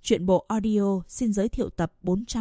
Truyện bộ audio xin giới thiệu tập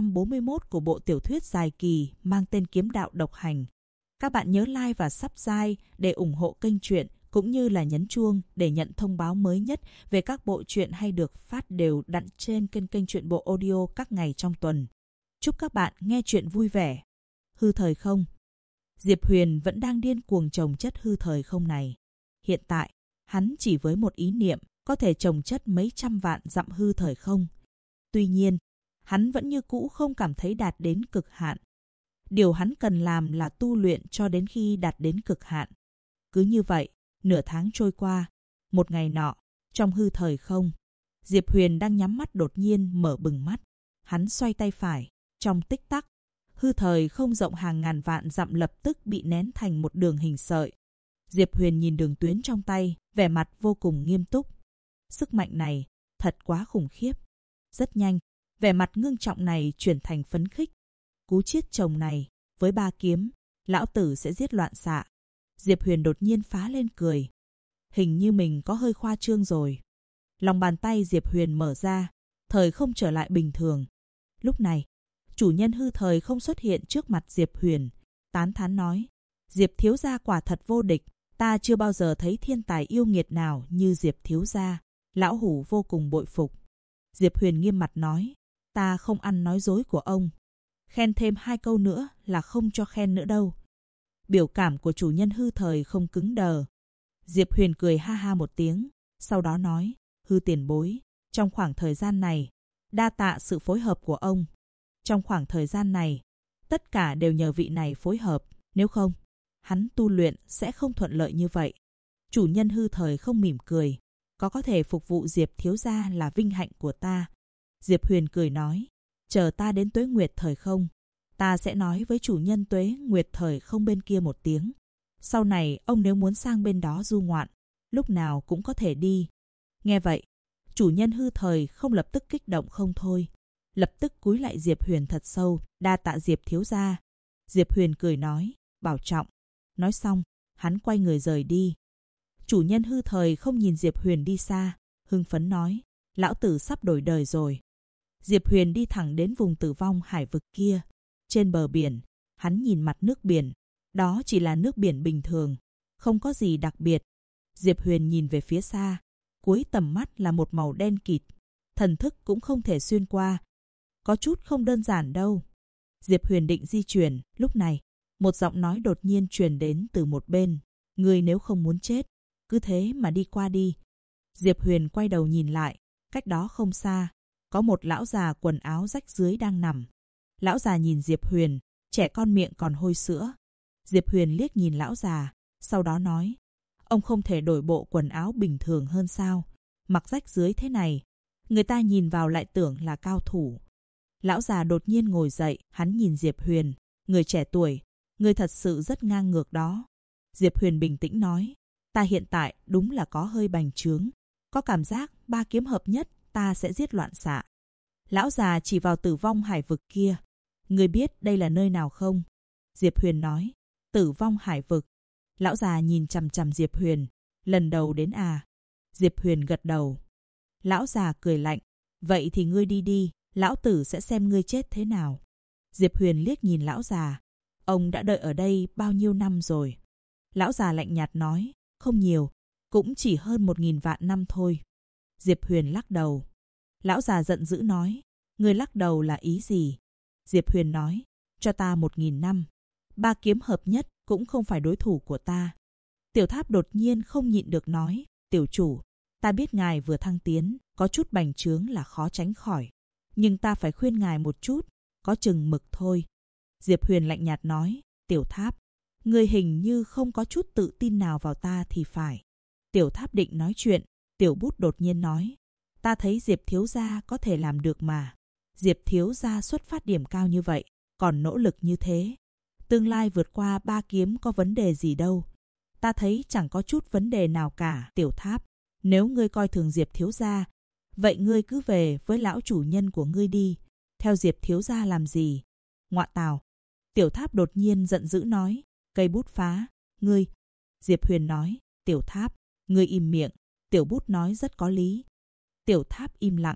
441 của bộ tiểu thuyết dài kỳ mang tên Kiếm đạo độc hành. Các bạn nhớ like và subscribe để ủng hộ kênh truyện, cũng như là nhấn chuông để nhận thông báo mới nhất về các bộ truyện hay được phát đều đặn trên kênh truyện bộ audio các ngày trong tuần. Chúc các bạn nghe truyện vui vẻ. Hư thời không. Diệp Huyền vẫn đang điên cuồng trồng chất hư thời không này. Hiện tại, hắn chỉ với một ý niệm có thể trồng chất mấy trăm vạn dặm hư thời không. Tuy nhiên, hắn vẫn như cũ không cảm thấy đạt đến cực hạn. Điều hắn cần làm là tu luyện cho đến khi đạt đến cực hạn. Cứ như vậy, nửa tháng trôi qua, một ngày nọ, trong hư thời không, Diệp Huyền đang nhắm mắt đột nhiên mở bừng mắt. Hắn xoay tay phải, trong tích tắc, hư thời không rộng hàng ngàn vạn dặm lập tức bị nén thành một đường hình sợi. Diệp Huyền nhìn đường tuyến trong tay, vẻ mặt vô cùng nghiêm túc. Sức mạnh này thật quá khủng khiếp. Rất nhanh, vẻ mặt ngưng trọng này chuyển thành phấn khích. Cú chiết chồng này, với 3 kiếm, lão tử sẽ giết loạn xạ. Diệp Huyền đột nhiên phá lên cười. Hình như mình có hơi khoa trương rồi. Lòng bàn tay Diệp Huyền mở ra, thời không trở lại bình thường. Lúc này, chủ nhân hư thời không xuất hiện trước mặt Diệp Huyền, tán thán nói: Diệp thiếu gia quả thật vô địch, ta chưa bao giờ thấy thiên tài yêu nghiệt nào như Diệp thiếu gia, lão hủ vô cùng bội phục. Diệp Huyền nghiêm mặt nói: ta không ăn nói dối của ông. Khen thêm 2 câu nữa là không cho khen nữa đâu. Biểu cảm của chủ nhân hư thời không cứng đờ. Diệp Huyền cười ha ha một tiếng, sau đó nói: hư tiền bối, trong khoảng thời gian này, đa tạ sự phối hợp của ông. Trong khoảng thời gian này, tất cả đều nhờ vị này phối hợp, nếu không, hắn tu luyện sẽ không thuận lợi như vậy. Chủ nhân hư thời không mỉm cười: có thể phục vụ Diệp thiếu gia là vinh hạnh của ta. Diệp Huyền cười nói: chờ ta đến Tuế Nguyệt thời không, ta sẽ nói với chủ nhân Tuế Nguyệt thời không bên kia một tiếng. Sau này ông nếu muốn sang bên đó du ngoạn, lúc nào cũng có thể đi. Nghe vậy, chủ nhân hư thời không lập tức kích động không thôi, lập tức cúi lại Diệp Huyền thật sâu, đa tạ Diệp thiếu gia. Diệp Huyền cười nói: bảo trọng. Nói xong, hắn quay người rời đi. Chủ nhân hư thời không nhìn Diệp Huyền đi xa, hưng phấn nói: lão tử sắp đổi đời rồi. Diệp Huyền đi thẳng đến vùng tử vong hải vực kia. Trên bờ biển, hắn nhìn mặt nước biển. Đó chỉ là nước biển bình thường, không có gì đặc biệt. Diệp Huyền nhìn về phía xa, cuối tầm mắt là một màu đen kịt. Thần thức cũng không thể xuyên qua. Có chút không đơn giản đâu. Diệp Huyền định di chuyển, lúc này, một giọng nói đột nhiên truyền đến từ một bên: ngươi nếu không muốn chết, cứ thế mà đi qua đi. Diệp Huyền quay đầu nhìn lại, cách đó không xa, có một lão già quần áo rách rưới đang nằm. Lão già nhìn Diệp Huyền, trẻ con miệng còn hôi sữa. Diệp Huyền liếc nhìn lão già, sau đó nói: ông không thể đổi bộ quần áo bình thường hơn sao? Mặc rách rưới thế này, người ta nhìn vào lại tưởng là cao thủ. Lão già đột nhiên ngồi dậy, hắn nhìn Diệp Huyền: người trẻ tuổi, người thật sự rất ngang ngược đó. Diệp Huyền bình tĩnh nói: ta hiện tại đúng là có hơi bành trướng, có cảm giác 3 kiếm hợp nhất ta sẽ giết loạn xạ. Lão già chỉ vào tử vong hải vực kia: ngươi biết đây là nơi nào không? Diệp Huyền nói: tử vong hải vực. Lão già nhìn chằm chằm Diệp Huyền: lần đầu đến à? Diệp Huyền gật đầu. Lão già cười lạnh: vậy thì ngươi đi đi, lão tử sẽ xem ngươi chết thế nào. Diệp Huyền liếc nhìn lão già: ông đã đợi ở đây bao nhiêu năm rồi? Lão già lạnh nhạt nói: không nhiều, cũng chỉ hơn 1000 vạn năm thôi. Diệp Huyền lắc đầu. Lão già giận dữ nói: ngươi lắc đầu là ý gì? Diệp Huyền nói: cho ta 1000 năm, 3 kiếm hợp nhất cũng không phải đối thủ của ta. Tiểu Tháp đột nhiên không nhịn được nói: tiểu chủ, ta biết ngài vừa thăng tiến, có chút bành trướng là khó tránh khỏi, nhưng ta phải khuyên ngài một chút, có chừng mực thôi. Diệp Huyền lạnh nhạt nói: Tiểu Tháp, ngươi hình như không có chút tự tin nào vào ta thì phải. Tiểu Tháp định nói chuyện, Tiểu Bút đột nhiên nói: ta thấy Diệp thiếu gia có thể làm được mà. Diệp thiếu gia xuất phát điểm cao như vậy, còn nỗ lực như thế, tương lai vượt qua 3 kiếm có vấn đề gì đâu. Ta thấy chẳng có chút vấn đề nào cả. Tiểu Tháp, nếu ngươi coi thường Diệp thiếu gia, vậy ngươi cứ về với lão chủ nhân của ngươi đi, theo Diệp thiếu gia làm gì? Ngọa tào. Tiểu Tháp đột nhiên giận dữ nói: cây bút phá, ngươi. Diệp Huyền nói: Tiểu Tháp, ngươi im miệng. Tiểu Bút nói rất có lý. Tiểu Tháp im lặng.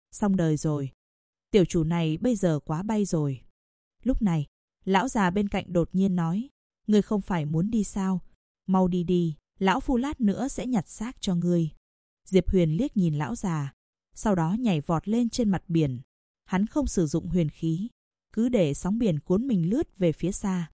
Xong đời rồi. Tiểu chủ này bây giờ quá bay rồi. Lúc này, lão già bên cạnh đột nhiên nói, ngươi không phải muốn đi sao? Mau đi đi, lão phu lát nữa sẽ nhặt xác cho ngươi. Diệp Huyền liếc nhìn lão già, sau đó nhảy vọt lên trên mặt biển. Hắn không sử dụng huyền khí, cứ để sóng biển cuốn mình lướt về phía xa.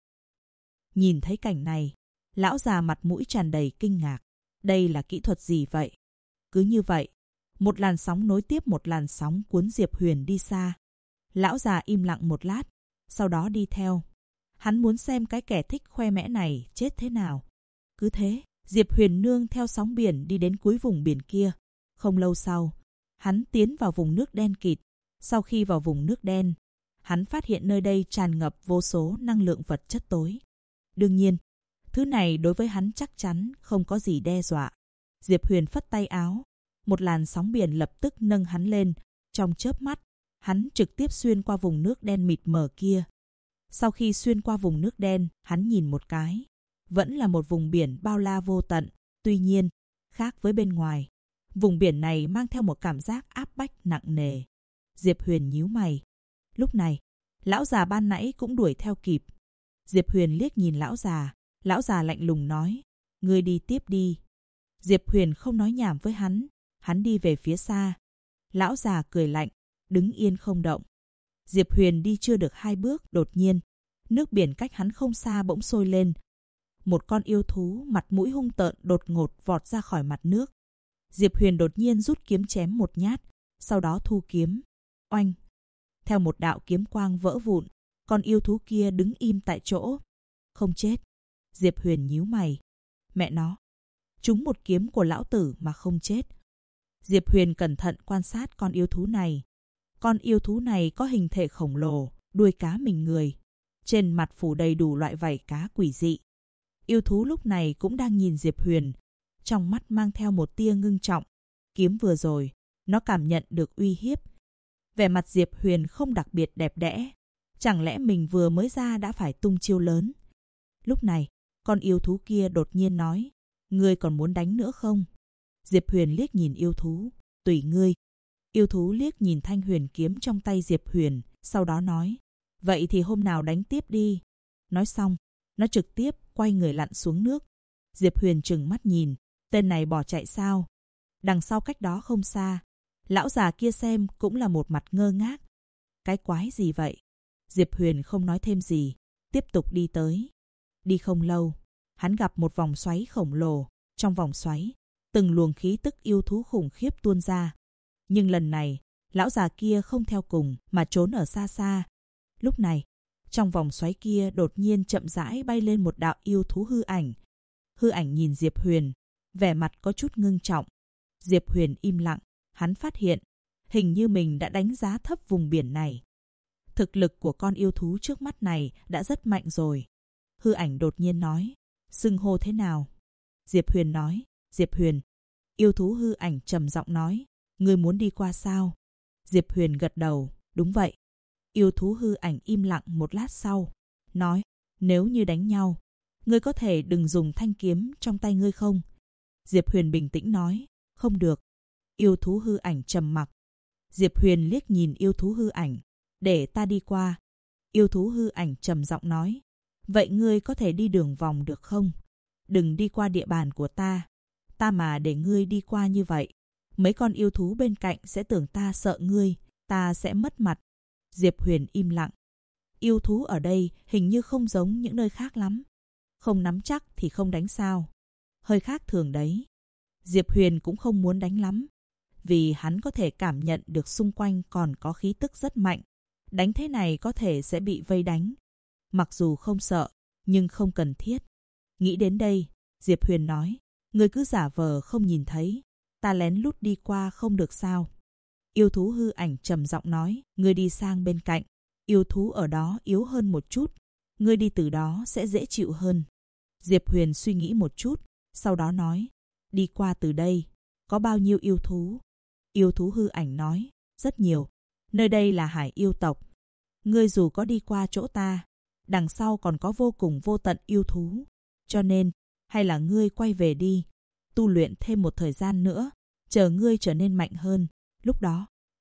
Nhìn thấy cảnh này, lão già mặt mũi tràn đầy kinh ngạc. Đây là kỹ thuật gì vậy? Cứ như vậy, một làn sóng nối tiếp một làn sóng cuốn Diệp Huyền đi xa. Lão già im lặng một lát, sau đó đi theo. Hắn muốn xem cái kẻ thích khoe mẽ này chết thế nào. Cứ thế, Diệp Huyền nương theo sóng biển đi đến cuối vùng biển kia. Không lâu sau, hắn tiến vào vùng nước đen kịt. Sau khi vào vùng nước đen, hắn phát hiện nơi đây tràn ngập vô số năng lượng vật chất tối. Đương nhiên, thứ này đối với hắn chắc chắn không có gì đe dọa. Diệp Huyền phất tay áo, một làn sóng biển lập tức nâng hắn lên. Trong chớp mắt, hắn trực tiếp xuyên qua vùng nước đen mịt mờ kia. Sau khi xuyên qua vùng nước đen, hắn nhìn một cái. Vẫn là một vùng biển bao la vô tận. Tuy nhiên, khác với bên ngoài, vùng biển này mang theo một cảm giác áp bách nặng nề. Diệp Huyền nhíu mày. Lúc này, lão già ban nãy cũng đuổi theo kịp. Diệp Huyền liếc nhìn lão già lạnh lùng nói, ngươi đi tiếp đi. Diệp Huyền không nói nhảm với hắn đi về phía xa. Lão già cười lạnh, đứng yên không động. Diệp Huyền đi chưa được 2 bước, đột nhiên, nước biển cách hắn không xa bỗng sôi lên. Một con yêu thú mặt mũi hung tợn đột ngột vọt ra khỏi mặt nước. Diệp Huyền đột nhiên rút kiếm chém một nhát, sau đó thu kiếm. Oanh! Theo một đạo kiếm quang vỡ vụn, con yêu thú kia đứng im tại chỗ. Không chết. Diệp Huyền nhíu mày. Mẹ nó! Trúng một kiếm của lão tử mà không chết. Diệp Huyền cẩn thận quan sát con yêu thú này. Con yêu thú này có hình thể khổng lồ, đuôi cá mình người. Trên mặt phủ đầy đủ loại vảy cá quỷ dị. Yêu thú lúc này cũng đang nhìn Diệp Huyền. Trong mắt mang theo một tia ngưng trọng. Kiếm vừa rồi, nó cảm nhận được uy hiếp. Vẻ mặt Diệp Huyền không đặc biệt đẹp đẽ. Chẳng lẽ mình vừa mới ra đã phải tung chiêu lớn? Lúc này, con yêu thú kia đột nhiên nói, ngươi còn muốn đánh nữa không? Diệp Huyền liếc nhìn yêu thú, tùy ngươi. Yêu thú liếc nhìn thanh huyền kiếm trong tay Diệp Huyền, sau đó nói, vậy thì hôm nào đánh tiếp đi. Nói xong, nó trực tiếp quay người lặn xuống nước. Diệp Huyền trừng mắt nhìn, tên này bỏ chạy sao? Đằng sau cách đó không xa, lão già kia xem cũng là một mặt ngơ ngác. Cái quái gì vậy? Diệp Huyền không nói thêm gì, tiếp tục đi tới. Đi không lâu, hắn gặp một vòng xoáy khổng lồ. Trong vòng xoáy, từng luồng khí tức yêu thú khủng khiếp tuôn ra. Nhưng lần này, lão già kia không theo cùng mà trốn ở xa xa. Lúc này, trong vòng xoáy kia đột nhiên chậm rãi bay lên một đạo yêu thú hư ảnh. Hư ảnh nhìn Diệp Huyền, vẻ mặt có chút ngưng trọng. Diệp Huyền im lặng, hắn phát hiện, hình như mình đã đánh giá thấp vùng biển này. Thực lực của con yêu thú trước mắt này đã rất mạnh rồi. Hư ảnh đột nhiên nói, xưng hô thế nào? Diệp Huyền nói, Diệp Huyền. Yêu thú hư ảnh trầm giọng nói, ngươi muốn đi qua sao? Diệp Huyền gật đầu, đúng vậy. Yêu thú hư ảnh im lặng một lát sau, nói, nếu như đánh nhau, ngươi có thể đừng dùng thanh kiếm trong tay ngươi không? Diệp Huyền bình tĩnh nói, không được. Yêu thú hư ảnh trầm mặc. Diệp Huyền liếc nhìn yêu thú hư ảnh, để ta đi qua. Yêu thú hư ảnh trầm giọng nói, vậy ngươi có thể đi đường vòng được không? Đừng đi qua địa bàn của ta. Ta mà để ngươi đi qua như vậy, mấy con yêu thú bên cạnh sẽ tưởng ta sợ ngươi, ta sẽ mất mặt. Diệp Huyền im lặng. Yêu thú ở đây hình như không giống những nơi khác lắm. Không nắm chắc thì không đánh sao. Hơi khác thường đấy. Diệp Huyền cũng không muốn đánh lắm, vì hắn có thể cảm nhận được xung quanh còn có khí tức rất mạnh. Đánh thế này có thể sẽ bị vây đánh. Mặc dù không sợ, nhưng không cần thiết. Nghĩ đến đây, Diệp Huyền nói, ngươi cứ giả vờ không nhìn thấy. Ta lén lút đi qua không được sao? Yêu thú hư ảnh trầm giọng nói, ngươi đi sang bên cạnh. Yêu thú ở đó yếu hơn một chút. Ngươi đi từ đó sẽ dễ chịu hơn. Diệp Huyền suy nghĩ một chút, sau đó nói, đi qua từ đây, có bao nhiêu yêu thú? Yêu thú hư ảnh nói, rất nhiều. Nơi đây là hải yêu tộc. Ngươi dù có đi qua chỗ ta, đằng sau còn có vô cùng vô tận yêu thú. Cho nên, hay là ngươi quay về đi, tu luyện thêm một thời gian nữa, chờ ngươi trở nên mạnh hơn. Lúc đó,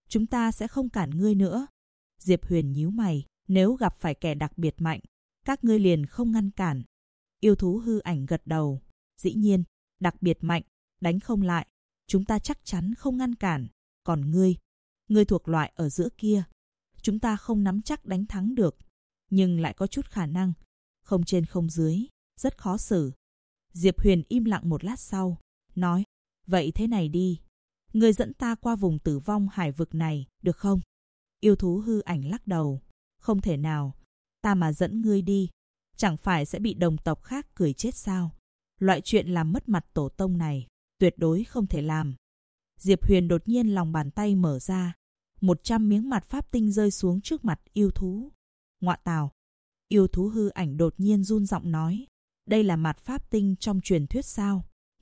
chúng ta sẽ không cản ngươi nữa. Diệp Huyền nhíu mày, nếu gặp phải kẻ đặc biệt mạnh, các ngươi liền không ngăn cản. Yêu thú hư ảnh gật đầu. Dĩ nhiên, đặc biệt mạnh, đánh không lại, chúng ta chắc chắn không ngăn cản. Còn ngươi thuộc loại ở giữa kia, chúng ta không nắm chắc đánh thắng được, nhưng lại có chút khả năng, không trên không dưới, rất khó xử. Diệp Huyền im lặng một lát sau, nói, vậy thế này đi, ngươi dẫn ta qua vùng tử vong hải vực này, được không? Yêu thú hư ảnh lắc đầu, không thể nào, ta mà dẫn ngươi đi, chẳng phải sẽ bị đồng tộc khác cười chết sao? Loại chuyện làm mất mặt tổ tông này, tuyệt đối không thể làm. Diệp Huyền đột nhiên lòng bàn tay mở ra, 100 miếng mạt pháp tinh rơi xuống trước mặt yêu thú. Ngọa tào! Yêu thú hư ảnh đột nhiên run giọng nói, đây là mạt pháp tinh trong truyền thuyết sao?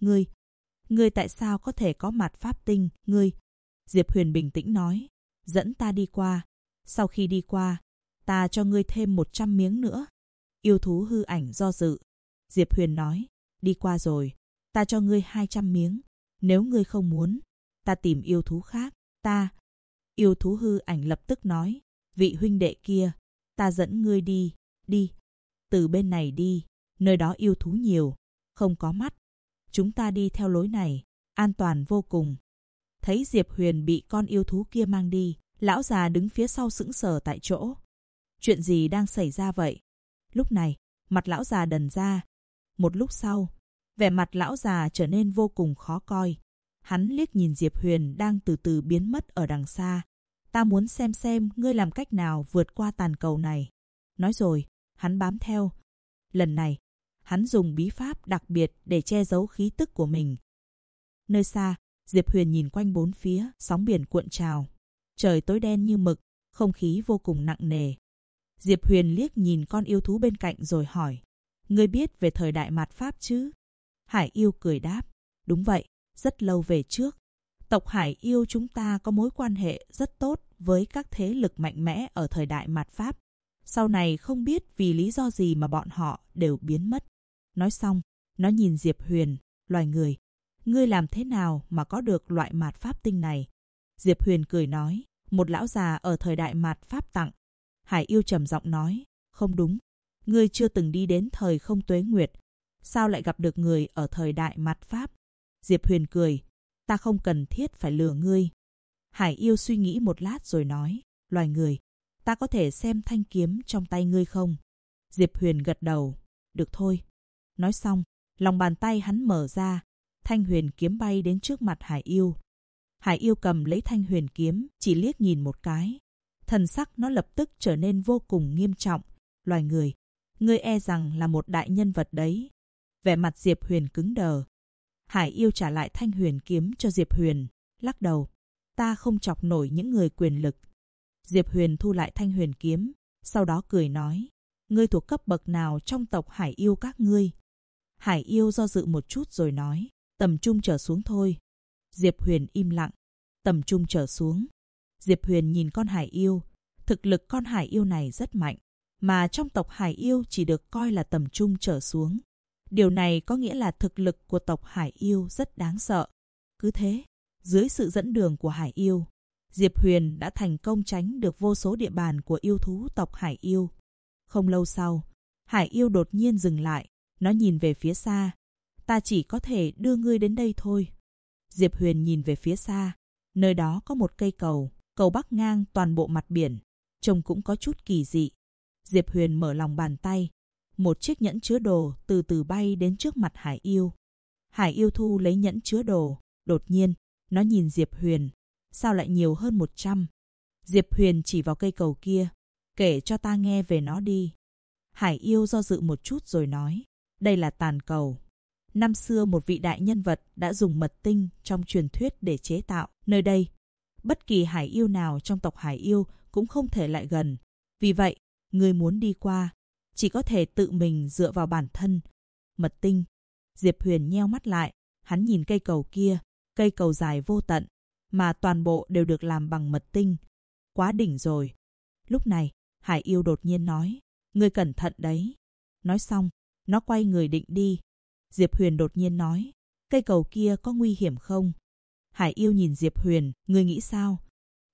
Ngươi tại sao có thể có mạt pháp tinh, ngươi? Diệp Huyền bình tĩnh nói, dẫn ta đi qua. Sau khi đi qua, ta cho ngươi thêm 100 miếng nữa. Yêu thú hư ảnh do dự. Diệp Huyền nói, đi qua rồi, ta cho ngươi 200 miếng. Nếu ngươi không muốn, ta tìm yêu thú khác. Yêu thú hư ảnh lập tức nói, vị huynh đệ kia, ta dẫn ngươi đi. Từ bên này đi, nơi đó yêu thú nhiều, không có mắt. Chúng ta đi theo lối này, an toàn vô cùng. Thấy Diệp Huyền bị con yêu thú kia mang đi, lão già đứng phía sau sững sờ tại chỗ. Chuyện gì đang xảy ra vậy? Lúc này, mặt lão già đần ra. Một lúc sau, vẻ mặt lão già trở nên vô cùng khó coi. Hắn liếc nhìn Diệp Huyền đang từ từ biến mất ở đằng xa. Ta muốn xem ngươi làm cách nào vượt qua tàn cầu này. Nói rồi, hắn bám theo. Lần này, hắn dùng bí pháp đặc biệt để che giấu khí tức của mình. Nơi xa, Diệp Huyền nhìn quanh bốn phía, sóng biển cuộn trào. Trời tối đen như mực, không khí vô cùng nặng nề. Diệp Huyền liếc nhìn con yêu thú bên cạnh rồi hỏi, ngươi biết về thời đại mạt Pháp chứ? Hải yêu cười đáp, đúng vậy, rất lâu về trước. Tộc Hải yêu chúng ta có mối quan hệ rất tốt với các thế lực mạnh mẽ ở thời đại mạt Pháp. Sau này không biết vì lý do gì mà bọn họ đều biến mất. Nói xong, nó nhìn Diệp Huyền, loài người. Ngươi làm thế nào mà có được loại mạt Pháp tinh này? Diệp Huyền cười nói, một lão già ở thời đại mạt Pháp tặng. Hải yêu trầm giọng nói, không đúng. Ngươi chưa từng đi đến thời không tuế nguyệt. Sao lại gặp được người ở thời đại mạt Pháp? Diệp Huyền cười, ta không cần thiết phải lừa ngươi. Hải yêu suy nghĩ một lát rồi nói, loài người, ta có thể xem thanh kiếm trong tay ngươi không? Diệp Huyền gật đầu, được thôi. Nói xong, lòng bàn tay hắn mở ra, thanh huyền kiếm bay đến trước mặt Hải yêu. Hải yêu cầm lấy thanh huyền kiếm, chỉ liếc nhìn một cái. Thần sắc nó lập tức trở nên vô cùng nghiêm trọng. Loài người, ngươi e rằng là một đại nhân vật đấy. Vẻ mặt Diệp Huyền cứng đờ. Hải yêu trả lại thanh huyền kiếm cho Diệp Huyền, lắc đầu. Ta không chọc nổi những người quyền lực. Diệp Huyền thu lại thanh huyền kiếm, sau đó cười nói, ngươi thuộc cấp bậc nào trong tộc Hải yêu các ngươi? Hải yêu do dự một chút rồi nói, tầm trung trở xuống thôi. Diệp Huyền im lặng, tầm trung trở xuống. Diệp Huyền nhìn con Hải yêu, thực lực con Hải yêu này rất mạnh, mà trong tộc Hải yêu chỉ được coi là tầm trung trở xuống. Điều này có nghĩa là thực lực của tộc Hải yêu rất đáng sợ. Cứ thế, dưới sự dẫn đường của Hải yêu, Diệp Huyền đã thành công tránh được vô số địa bàn của yêu thú tộc Hải yêu. Không lâu sau, Hải yêu đột nhiên dừng lại, nó nhìn về phía xa. Ta chỉ có thể đưa ngươi đến đây thôi. Diệp Huyền nhìn về phía xa, nơi đó có một cây cầu, cầu bắc ngang toàn bộ mặt biển, trông cũng có chút kỳ dị. Diệp Huyền mở lòng bàn tay, một chiếc nhẫn chứa đồ từ từ bay đến trước mặt Hải yêu. Hải yêu thu lấy nhẫn chứa đồ, đột nhiên, nó nhìn Diệp Huyền, sao lại nhiều hơn 100? Diệp Huyền chỉ vào cây cầu kia, kể cho ta nghe về nó đi. Hải yêu do dự một chút rồi nói, đây là tàn cầu. Năm xưa một vị đại nhân vật đã dùng mật tinh trong truyền thuyết để chế tạo nơi đây. Bất kỳ Hải yêu nào trong tộc Hải yêu cũng không thể lại gần. Vì vậy, ngươi muốn đi qua, chỉ có thể tự mình dựa vào bản thân. Mật tinh. Diệp Huyền nheo mắt lại, hắn nhìn cây cầu kia, cây cầu dài vô tận, mà toàn bộ đều được làm bằng mật tinh. Quá đỉnh rồi. Lúc này, Hải yêu đột nhiên nói, ngươi cẩn thận đấy. Nói xong, nó quay người định đi. Diệp Huyền đột nhiên nói, cây cầu kia có nguy hiểm không? Hải yêu nhìn Diệp Huyền, ngươi nghĩ sao?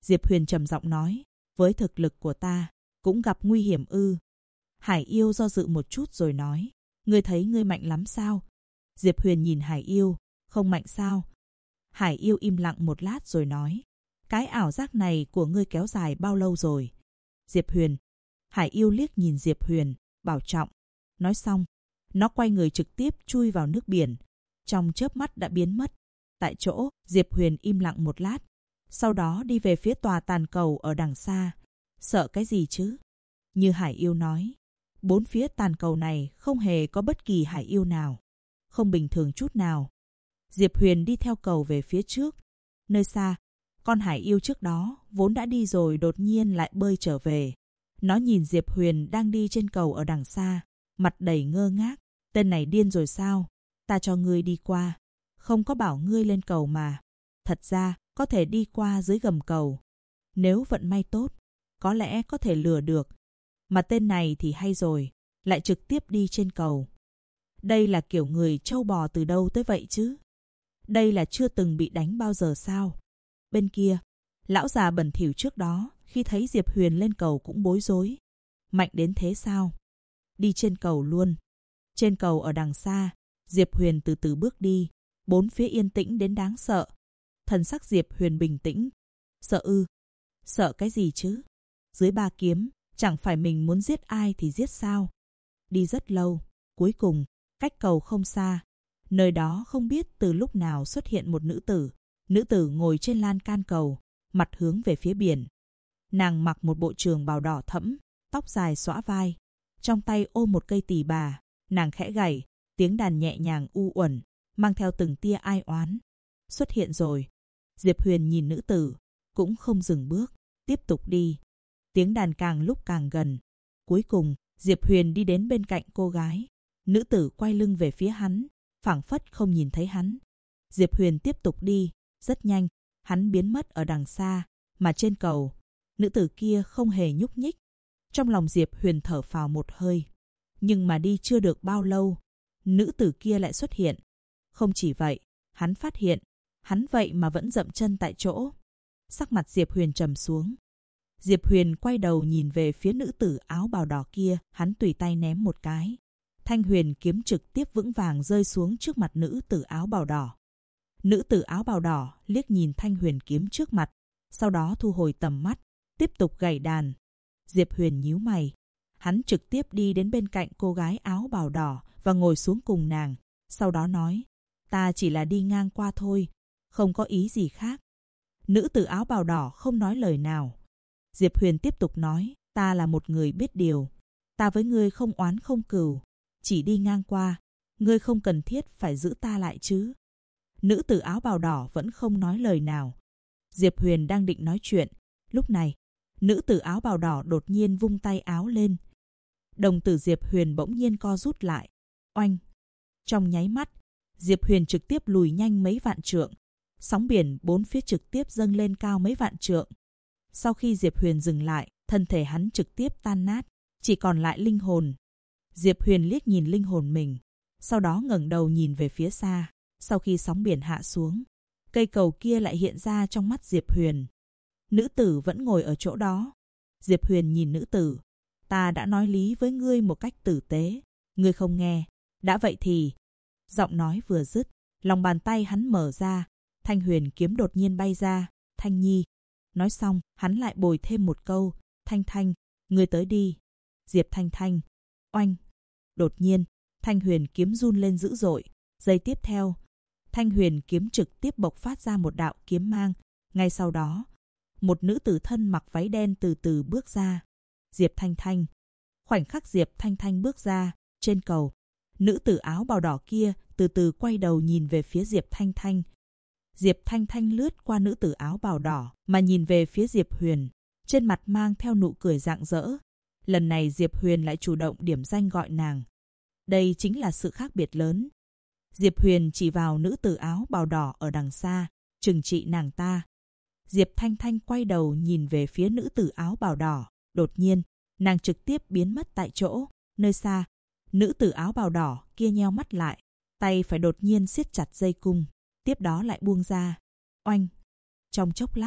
Diệp Huyền trầm giọng nói, với thực lực của ta, cũng gặp nguy hiểm ư? Hải yêu do dự một chút rồi nói, ngươi thấy ngươi mạnh lắm sao? Diệp Huyền nhìn Hải yêu, không mạnh sao? Hải yêu im lặng một lát rồi nói, cái ảo giác này của ngươi kéo dài bao lâu rồi? Diệp Huyền. Hải yêu liếc nhìn Diệp Huyền, bảo trọng. Nói xong, nó quay người trực tiếp chui vào nước biển. Trong chớp mắt đã biến mất. Tại chỗ, Diệp Huyền im lặng một lát. Sau đó đi về phía tòa tàn cầu ở đằng xa. Sợ cái gì chứ? Như Hải yêu nói, bốn phía tàn cầu này không hề có bất kỳ hải yêu nào. Không bình thường chút nào. Diệp Huyền đi theo cầu về phía trước. Nơi xa, con hải yêu trước đó vốn đã đi rồi đột nhiên lại bơi trở về. Nó nhìn Diệp Huyền đang đi trên cầu ở đằng xa, mặt đầy ngơ ngác. Tên này điên rồi sao? Ta cho ngươi đi qua. Không có bảo ngươi lên cầu mà. Thật ra, có thể đi qua dưới gầm cầu. Nếu vận may tốt, có lẽ có thể lừa được. Mà tên này thì hay rồi, lại trực tiếp đi trên cầu. Đây là kiểu người trâu bò từ đâu tới vậy chứ? Đây là chưa từng bị đánh bao giờ sao? Bên kia, lão già bẩn thỉu trước đó, khi thấy Diệp Huyền lên cầu cũng bối rối. Mạnh đến thế sao? Đi trên cầu luôn. Trên cầu ở đằng xa, Diệp Huyền từ từ bước đi. Bốn phía yên tĩnh đến đáng sợ. Thần sắc Diệp Huyền bình tĩnh. Sợ ư? Sợ cái gì chứ? Dưới ba kiếm, chẳng phải mình muốn giết ai thì giết sao? Đi rất lâu, cuối cùng, cách cầu không xa. Nơi đó không biết từ lúc nào xuất hiện một nữ tử. Nữ tử ngồi trên lan can cầu, mặt hướng về phía biển. Nàng mặc một bộ trường bào đỏ thẫm, tóc dài xõa vai. Trong tay ôm một cây tỳ bà, nàng khẽ gảy, tiếng đàn nhẹ nhàng u uẩn, mang theo từng tia ai oán. Xuất hiện rồi. Diệp Huyền nhìn nữ tử, cũng không dừng bước, tiếp tục đi. Tiếng đàn càng lúc càng gần. Cuối cùng, Diệp Huyền đi đến bên cạnh cô gái. Nữ tử quay lưng về phía hắn, phảng phất không nhìn thấy hắn. Diệp Huyền tiếp tục đi, rất nhanh, hắn biến mất ở đằng xa, mà trên cầu, nữ tử kia không hề nhúc nhích. Trong lòng Diệp Huyền thở phào một hơi. Nhưng mà đi chưa được bao lâu, nữ tử kia lại xuất hiện. Không chỉ vậy, hắn phát hiện, hắn vậy mà vẫn dậm chân tại chỗ. Sắc mặt Diệp Huyền trầm xuống. Diệp Huyền quay đầu nhìn về phía nữ tử áo bào đỏ kia, hắn tùy tay ném một cái. Thanh huyền kiếm trực tiếp vững vàng rơi xuống trước mặt nữ tử áo bào đỏ. Nữ tử áo bào đỏ liếc nhìn thanh huyền kiếm trước mặt, sau đó thu hồi tầm mắt, tiếp tục gảy đàn. Diệp Huyền nhíu mày. Hắn trực tiếp đi đến bên cạnh cô gái áo bào đỏ và ngồi xuống cùng nàng. Sau đó nói, ta chỉ là đi ngang qua thôi, không có ý gì khác. Nữ tử áo bào đỏ không nói lời nào. Diệp Huyền tiếp tục nói, ta là một người biết điều. Ta với ngươi không oán không cừu, chỉ đi ngang qua. Ngươi không cần thiết phải giữ ta lại chứ. Nữ tử áo bào đỏ vẫn không nói lời nào. Diệp Huyền đang định nói chuyện. Lúc này, nữ tử áo bào đỏ đột nhiên vung tay áo lên. Đồng tử Diệp Huyền bỗng nhiên co rút lại. Oanh! Trong nháy mắt, Diệp Huyền trực tiếp lùi nhanh mấy vạn trượng. Sóng biển bốn phía trực tiếp dâng lên cao mấy vạn trượng. Sau khi Diệp Huyền dừng lại, thân thể hắn trực tiếp tan nát, chỉ còn lại linh hồn. Diệp Huyền liếc nhìn linh hồn mình, sau đó ngẩng đầu nhìn về phía xa. Sau khi sóng biển hạ xuống, cây cầu kia lại hiện ra trong mắt Diệp Huyền. Nữ tử vẫn ngồi ở chỗ đó. Diệp Huyền nhìn nữ tử. Ta đã nói lý với ngươi một cách tử tế. Ngươi không nghe. Đã vậy thì... Giọng nói vừa dứt, lòng bàn tay hắn mở ra. Thanh huyền kiếm đột nhiên bay ra. Thanh nhi. Nói xong, hắn lại bồi thêm một câu. Thanh Thanh, ngươi tới đi. Diệp Thanh Thanh. Oanh. Đột nhiên, thanh huyền kiếm run lên dữ dội. Giây tiếp theo, thanh huyền kiếm trực tiếp bộc phát ra một đạo kiếm mang. Ngay sau đó, một nữ tử thân mặc váy đen từ từ bước ra. Diệp Thanh Thanh. Khoảnh khắc Diệp Thanh Thanh bước ra, trên cầu, nữ tử áo bào đỏ kia từ từ quay đầu nhìn về phía Diệp Thanh Thanh. Diệp Thanh Thanh lướt qua nữ tử áo bào đỏ mà nhìn về phía Diệp Huyền, trên mặt mang theo nụ cười rạng rỡ. Lần này Diệp Huyền lại chủ động điểm danh gọi nàng. Đây chính là sự khác biệt lớn. Diệp Huyền chỉ vào nữ tử áo bào đỏ ở đằng xa, trừng trị nàng ta. Diệp Thanh Thanh quay đầu nhìn về phía nữ tử áo bào đỏ. Đột nhiên, nàng trực tiếp biến mất tại chỗ. Nơi xa, nữ tử áo bào đỏ kia nheo mắt lại, tay phải đột nhiên siết chặt dây cung, tiếp đó lại buông ra. Oanh! Trong chốc lát,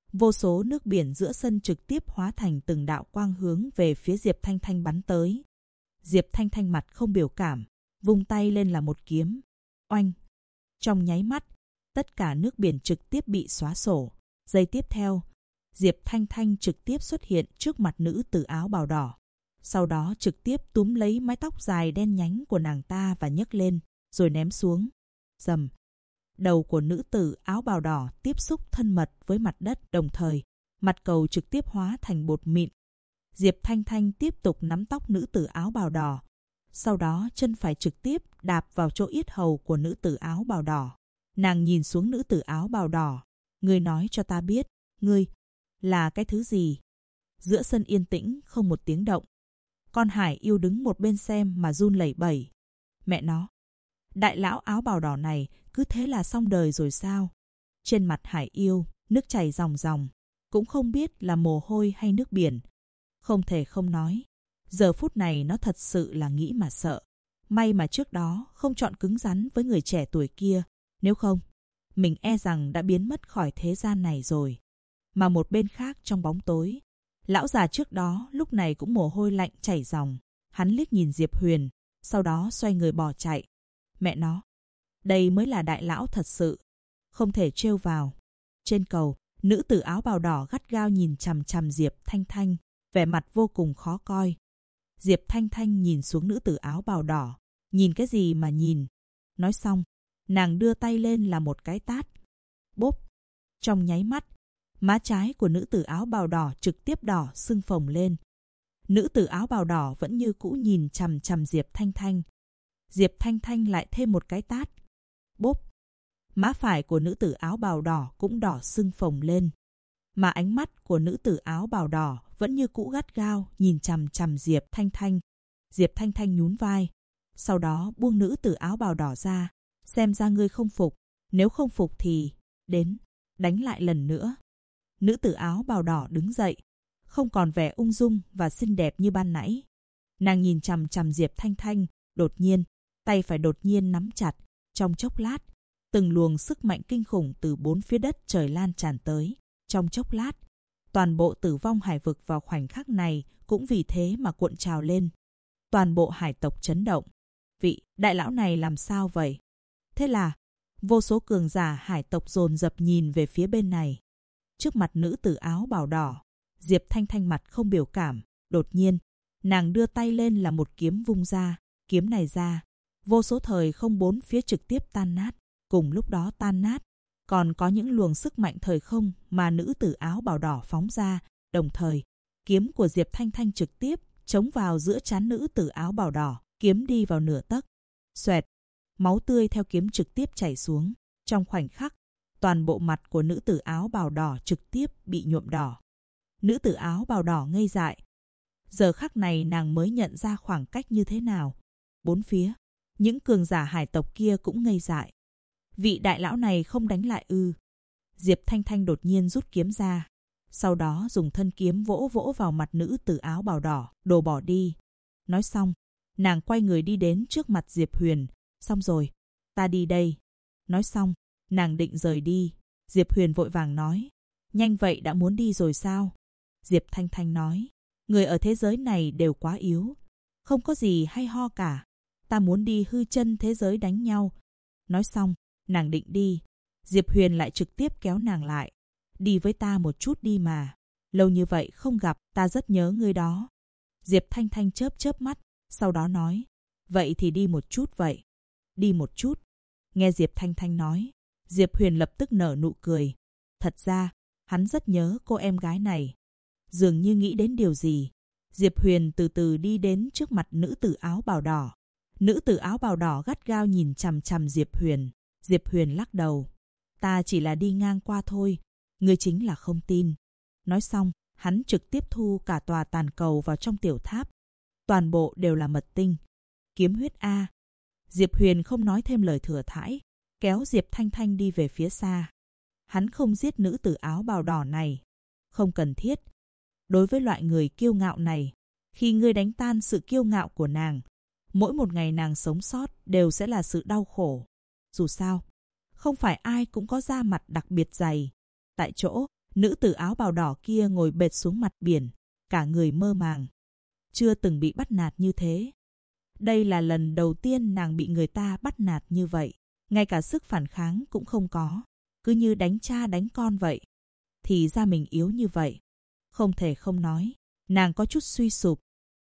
Vô số nước biển giữa sân trực tiếp hóa thành từng đạo quang hướng về phía Diệp Thanh Thanh bắn tới. Diệp Thanh Thanh mặt không biểu cảm, vung tay lên là một kiếm. Oanh! Trong nháy mắt, tất cả nước biển trực tiếp bị xóa sổ. Giây tiếp theo, Diệp Thanh Thanh trực tiếp xuất hiện trước mặt nữ tử áo bào đỏ. Sau đó trực tiếp túm lấy mái tóc dài đen nhánh của nàng ta và nhấc lên, rồi ném xuống. Rầm! Đầu của nữ tử áo bào đỏ tiếp xúc thân mật với mặt đất, đồng thời mặt cầu trực tiếp hóa thành bột mịn. Diệp Thanh Thanh tiếp tục nắm tóc nữ tử áo bào đỏ. Sau đó chân phải trực tiếp đạp vào chỗ yết hầu của nữ tử áo bào đỏ. Nàng nhìn xuống nữ tử áo bào đỏ. Ngươi nói cho ta biết, ngươi là cái thứ gì? Giữa sân yên tĩnh không một tiếng động. Con Hải Yêu đứng một bên xem mà run lẩy bẩy. Mẹ nó! Đại lão áo bào đỏ này cứ thế là xong đời rồi sao? Trên mặt Hải Yêu, nước chảy ròng ròng. Cũng không biết là mồ hôi hay nước biển. Không thể không nói. Giờ phút này nó thật sự là nghĩ mà sợ. May mà trước đó không chọn cứng rắn với người trẻ tuổi kia. Nếu không, mình e rằng đã biến mất khỏi thế gian này rồi. Mà một bên khác trong bóng tối, lão già trước đó lúc này cũng mồ hôi lạnh chảy ròng. Hắn liếc nhìn Diệp Huyền, sau đó xoay người bỏ chạy. Mẹ nó! Đây mới là đại lão thật sự. Không thể trêu vào. Trên cầu, nữ tử áo bào đỏ gắt gao nhìn chằm chằm Diệp Thanh Thanh, vẻ mặt vô cùng khó coi. Diệp Thanh Thanh nhìn xuống nữ tử áo bào đỏ. Nhìn cái gì mà nhìn? Nói xong, nàng đưa tay lên là một cái tát. Bốp! Trong nháy mắt, má trái của nữ tử áo bào đỏ trực tiếp đỏ sưng phồng lên. Nữ tử áo bào đỏ vẫn như cũ nhìn chằm chằm Diệp Thanh Thanh. Diệp Thanh Thanh lại thêm một cái tát. Bốp! Má phải của nữ tử áo bào đỏ cũng đỏ sưng phồng lên. Mà ánh mắt của nữ tử áo bào đỏ vẫn như cũ gắt gao nhìn chằm chằm Diệp Thanh Thanh. Diệp Thanh Thanh nhún vai. Sau đó buông nữ tử áo bào đỏ ra. Xem ra ngươi không phục. Nếu không phục thì đến, đánh lại lần nữa. Nữ tử áo bào đỏ đứng dậy. Không còn vẻ ung dung và xinh đẹp như ban nãy. Nàng nhìn chằm chằm Diệp Thanh Thanh. Đột nhiên, tay phải đột nhiên nắm chặt. Trong chốc lát, từng luồng sức mạnh kinh khủng từ bốn phía đất trời lan tràn tới. Trong chốc lát, toàn bộ Tử Vong Hải vực vào khoảnh khắc này cũng vì thế mà cuộn trào lên. Toàn bộ hải tộc chấn động. Vị đại lão này làm sao vậy? Thế là, vô số cường giả hải tộc dồn dập nhìn về phía bên này. Trước mặt nữ tử áo bào đỏ, Diệp Thanh Thanh mặt không biểu cảm. Đột nhiên, nàng đưa tay lên là một kiếm vung ra. Kiếm này ra, vô số thời không bốn phía trực tiếp tan nát. Cùng lúc đó tan nát, còn có những luồng sức mạnh thời không mà nữ tử áo bào đỏ phóng ra. Đồng thời, kiếm của Diệp Thanh Thanh trực tiếp chống vào giữa trán nữ tử áo bào đỏ, kiếm đi vào nửa tấc. Xoẹt, máu tươi theo kiếm trực tiếp chảy xuống. Trong khoảnh khắc, toàn bộ mặt của nữ tử áo bào đỏ trực tiếp bị nhuộm đỏ. Nữ tử áo bào đỏ ngây dại. Giờ khắc này nàng mới nhận ra khoảng cách như thế nào. Bốn phía, những cường giả hải tộc kia cũng ngây dại. Vị đại lão này không đánh lại ư? Diệp Thanh Thanh đột nhiên rút kiếm ra. Sau đó dùng thân kiếm vỗ vỗ vào mặt nữ tử áo bào đỏ, đồ bỏ đi. Nói xong, nàng quay người đi đến trước mặt Diệp Huyền. Xong rồi, ta đi đây. Nói xong, nàng định rời đi. Diệp Huyền vội vàng nói. Nhanh vậy đã muốn đi rồi sao? Diệp Thanh Thanh nói. Người ở thế giới này đều quá yếu. Không có gì hay ho cả. Ta muốn đi hư chân thế giới đánh nhau. Nói xong, nàng định đi. Diệp Huyền lại trực tiếp kéo nàng lại. Đi với ta một chút đi mà. Lâu như vậy không gặp, ta rất nhớ ngươi đó. Diệp Thanh Thanh chớp chớp mắt, sau đó nói. Vậy thì đi một chút vậy. Đi một chút. Nghe Diệp Thanh Thanh nói, Diệp Huyền lập tức nở nụ cười. Thật ra, hắn rất nhớ cô em gái này. Dường như nghĩ đến điều gì, Diệp Huyền từ từ đi đến trước mặt nữ tử áo bào đỏ. Nữ tử áo bào đỏ gắt gao nhìn chằm chằm Diệp Huyền. Diệp Huyền lắc đầu. Ta chỉ là đi ngang qua thôi. Ngươi chính là không tin. Nói xong, hắn trực tiếp thu cả tòa tàn cầu vào trong tiểu tháp. Toàn bộ đều là mật tinh. Kiếm huyết A. Diệp Huyền không nói thêm lời thừa thãi, kéo Diệp Thanh Thanh đi về phía xa. Hắn không giết nữ tử áo bào đỏ này. Không cần thiết. Đối với loại người kiêu ngạo này, khi ngươi đánh tan sự kiêu ngạo của nàng, mỗi một ngày nàng sống sót đều sẽ là sự đau khổ. Dù sao, không phải ai cũng có da mặt đặc biệt dày. Tại chỗ, Nữ tử áo bào đỏ kia ngồi bệt xuống mặt biển, cả người mơ màng. Chưa từng bị bắt nạt như thế. Đây là lần đầu tiên nàng bị người ta bắt nạt như vậy. Ngay cả sức phản kháng cũng không có. Cứ như đánh cha đánh con vậy. Thì ra mình yếu như vậy. Không thể không nói. Nàng có chút suy sụp.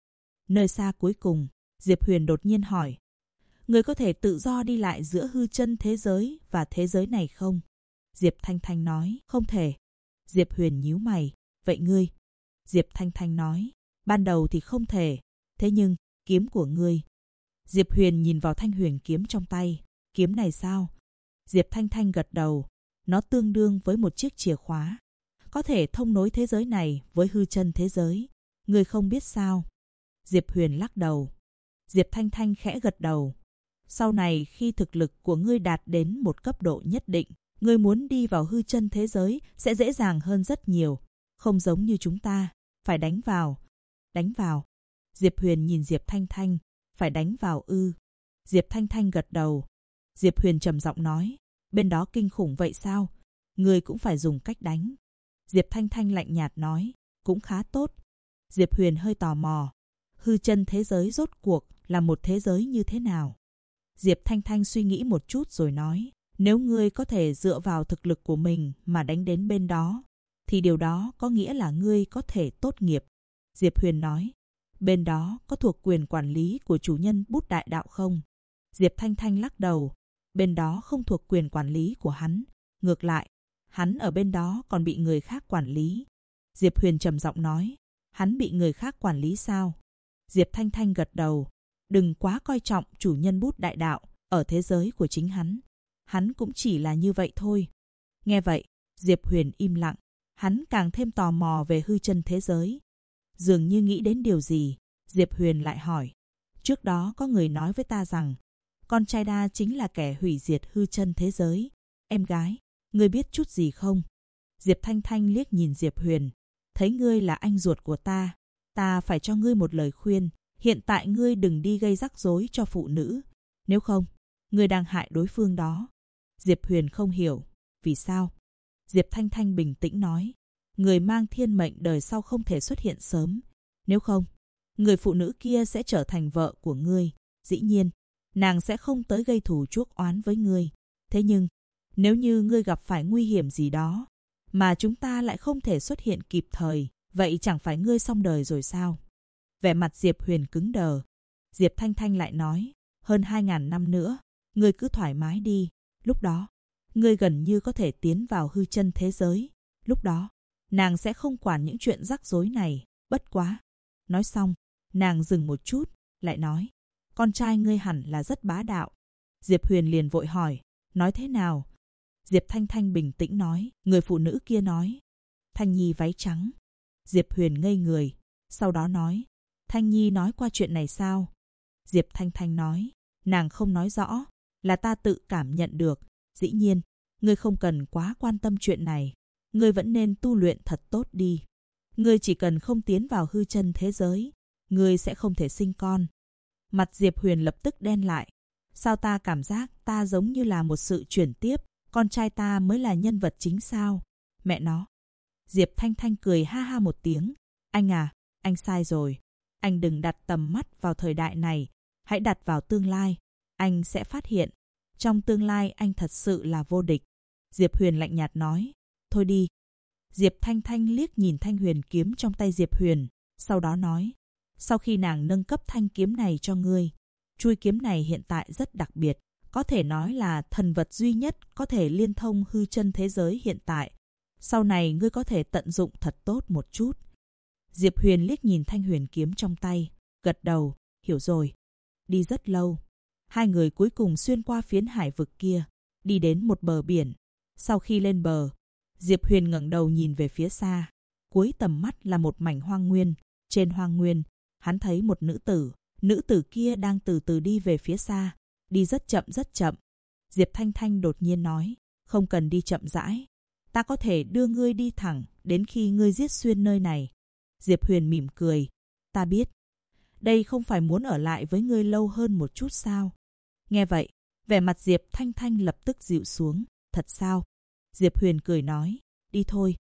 Nơi xa cuối cùng, Diệp Huyền đột nhiên hỏi. Người có thể tự do đi lại giữa hư chân thế giới và thế giới này không? Diệp Thanh Thanh nói. Không thể. Diệp Huyền nhíu mày. Vậy ngươi? Diệp Thanh Thanh nói. Ban đầu thì không thể. Thế nhưng, kiếm của ngươi. Diệp Huyền nhìn vào thanh huyền kiếm trong tay. Kiếm này sao? Diệp Thanh Thanh gật đầu. Nó tương đương với một chiếc chìa khóa. Có thể thông nối thế giới này với hư chân thế giới. Ngươi không biết sao? Diệp Huyền lắc đầu. Diệp Thanh Thanh khẽ gật đầu. Sau này khi thực lực của ngươi đạt đến một cấp độ nhất định, ngươi muốn đi vào hư chân thế giới sẽ dễ dàng hơn rất nhiều. Không giống như chúng ta. Phải đánh vào. Đánh vào. Diệp Huyền nhìn Diệp Thanh Thanh. Phải đánh vào ư? Diệp Thanh Thanh gật đầu. Diệp Huyền trầm giọng nói. Bên đó kinh khủng vậy sao? Ngươi cũng phải dùng cách đánh. Diệp Thanh Thanh lạnh nhạt nói. Cũng khá tốt. Diệp Huyền hơi tò mò. Hư chân thế giới rốt cuộc là một thế giới như thế nào? Diệp Thanh Thanh suy nghĩ một chút rồi nói. Nếu ngươi có thể dựa vào thực lực của mình mà đánh đến bên đó, thì điều đó có nghĩa là ngươi có thể tốt nghiệp. Diệp Huyền nói. Bên đó có thuộc quyền quản lý của chủ nhân bút đại đạo không? Diệp Thanh Thanh lắc đầu. Bên đó không thuộc quyền quản lý của hắn. Ngược lại, hắn ở bên đó còn bị người khác quản lý. Diệp Huyền trầm giọng nói. Hắn bị người khác quản lý sao? Diệp Thanh Thanh gật đầu. Đừng quá coi trọng chủ nhân bút đại đạo ở thế giới của chính hắn. Hắn cũng chỉ là như vậy thôi. Nghe vậy, Diệp Huyền im lặng. Hắn càng thêm tò mò về hư chân thế giới. Dường như nghĩ đến điều gì, Diệp Huyền lại hỏi. Trước đó có người nói với ta rằng, con trai đa chính là kẻ hủy diệt hư chân thế giới. Em gái, ngươi biết chút gì không? Diệp Thanh Thanh liếc nhìn Diệp Huyền. Thấy ngươi là anh ruột của ta. Ta phải cho ngươi một lời khuyên. Hiện tại ngươi đừng đi gây rắc rối cho phụ nữ. Nếu không, ngươi đang hại đối phương đó. Diệp Huyền không hiểu. Vì sao? Diệp Thanh Thanh bình tĩnh nói. Người mang thiên mệnh đời sau không thể xuất hiện sớm. Nếu không, người phụ nữ kia sẽ trở thành vợ của ngươi. Dĩ nhiên, nàng sẽ không tới gây thù chuốc oán với ngươi. Thế nhưng, nếu như ngươi gặp phải nguy hiểm gì đó, mà chúng ta lại không thể xuất hiện kịp thời, vậy chẳng phải ngươi xong đời rồi sao? Vẻ mặt Diệp Huyền cứng đờ. Diệp Thanh Thanh lại nói, hơn 2.000 năm nữa, ngươi cứ thoải mái đi. Lúc đó, ngươi gần như có thể tiến vào hư chân thế giới. Lúc đó, nàng sẽ không quản những chuyện rắc rối này. Bất quá. Nói xong, nàng dừng một chút, lại nói, con trai ngươi hẳn là rất bá đạo. Diệp Huyền liền vội hỏi, nói thế nào? Diệp Thanh Thanh bình tĩnh nói, người phụ nữ kia nói, Thanh Nhi váy trắng. Diệp Huyền ngây người, sau đó nói, Thanh Nhi nói qua chuyện này sao? Diệp Thanh Thanh nói, nàng không nói rõ, là ta tự cảm nhận được. Dĩ nhiên, ngươi không cần quá quan tâm chuyện này. Ngươi vẫn nên tu luyện thật tốt đi. Ngươi chỉ cần không tiến vào hư chân thế giới, ngươi sẽ không thể sinh con. Mặt Diệp Huyền lập tức đen lại. Sao ta cảm giác ta giống như là một sự chuyển tiếp, con trai ta mới là nhân vật chính sao? Mẹ nó. Diệp Thanh Thanh cười ha ha một tiếng. Anh à, anh sai rồi. Anh đừng đặt tầm mắt vào thời đại này, hãy đặt vào tương lai. Anh sẽ phát hiện, trong tương lai anh thật sự là vô địch. Diệp Huyền lạnh nhạt nói, thôi đi. Diệp Thanh Thanh liếc nhìn thanh huyền kiếm trong tay Diệp Huyền, sau đó nói, sau khi nàng nâng cấp thanh kiếm này cho ngươi, chuôi kiếm này hiện tại rất đặc biệt, có thể nói là thần vật duy nhất có thể liên thông hư chân thế giới hiện tại. Sau này ngươi có thể tận dụng thật tốt một chút. Diệp Huyền liếc nhìn thanh huyền kiếm trong tay, gật đầu, hiểu rồi. Đi rất lâu, hai người cuối cùng xuyên qua phiến hải vực kia, đi đến một bờ biển. Sau khi lên bờ, Diệp Huyền ngẩng đầu nhìn về phía xa. Cuối tầm mắt là một mảnh hoang nguyên. Trên hoang nguyên, hắn thấy một nữ tử. Nữ tử kia đang từ từ đi về phía xa. Đi rất chậm rất chậm. Diệp Thanh Thanh đột nhiên nói, không cần đi chậm rãi. Ta có thể đưa ngươi đi thẳng đến khi ngươi giết xuyên nơi này. Diệp Huyền mỉm cười. Ta biết. Đây không phải muốn ở lại với ngươi lâu hơn một chút sao? Nghe vậy, vẻ mặt Diệp Thanh Thanh lập tức dịu xuống. Thật sao? Diệp Huyền cười nói, đi thôi.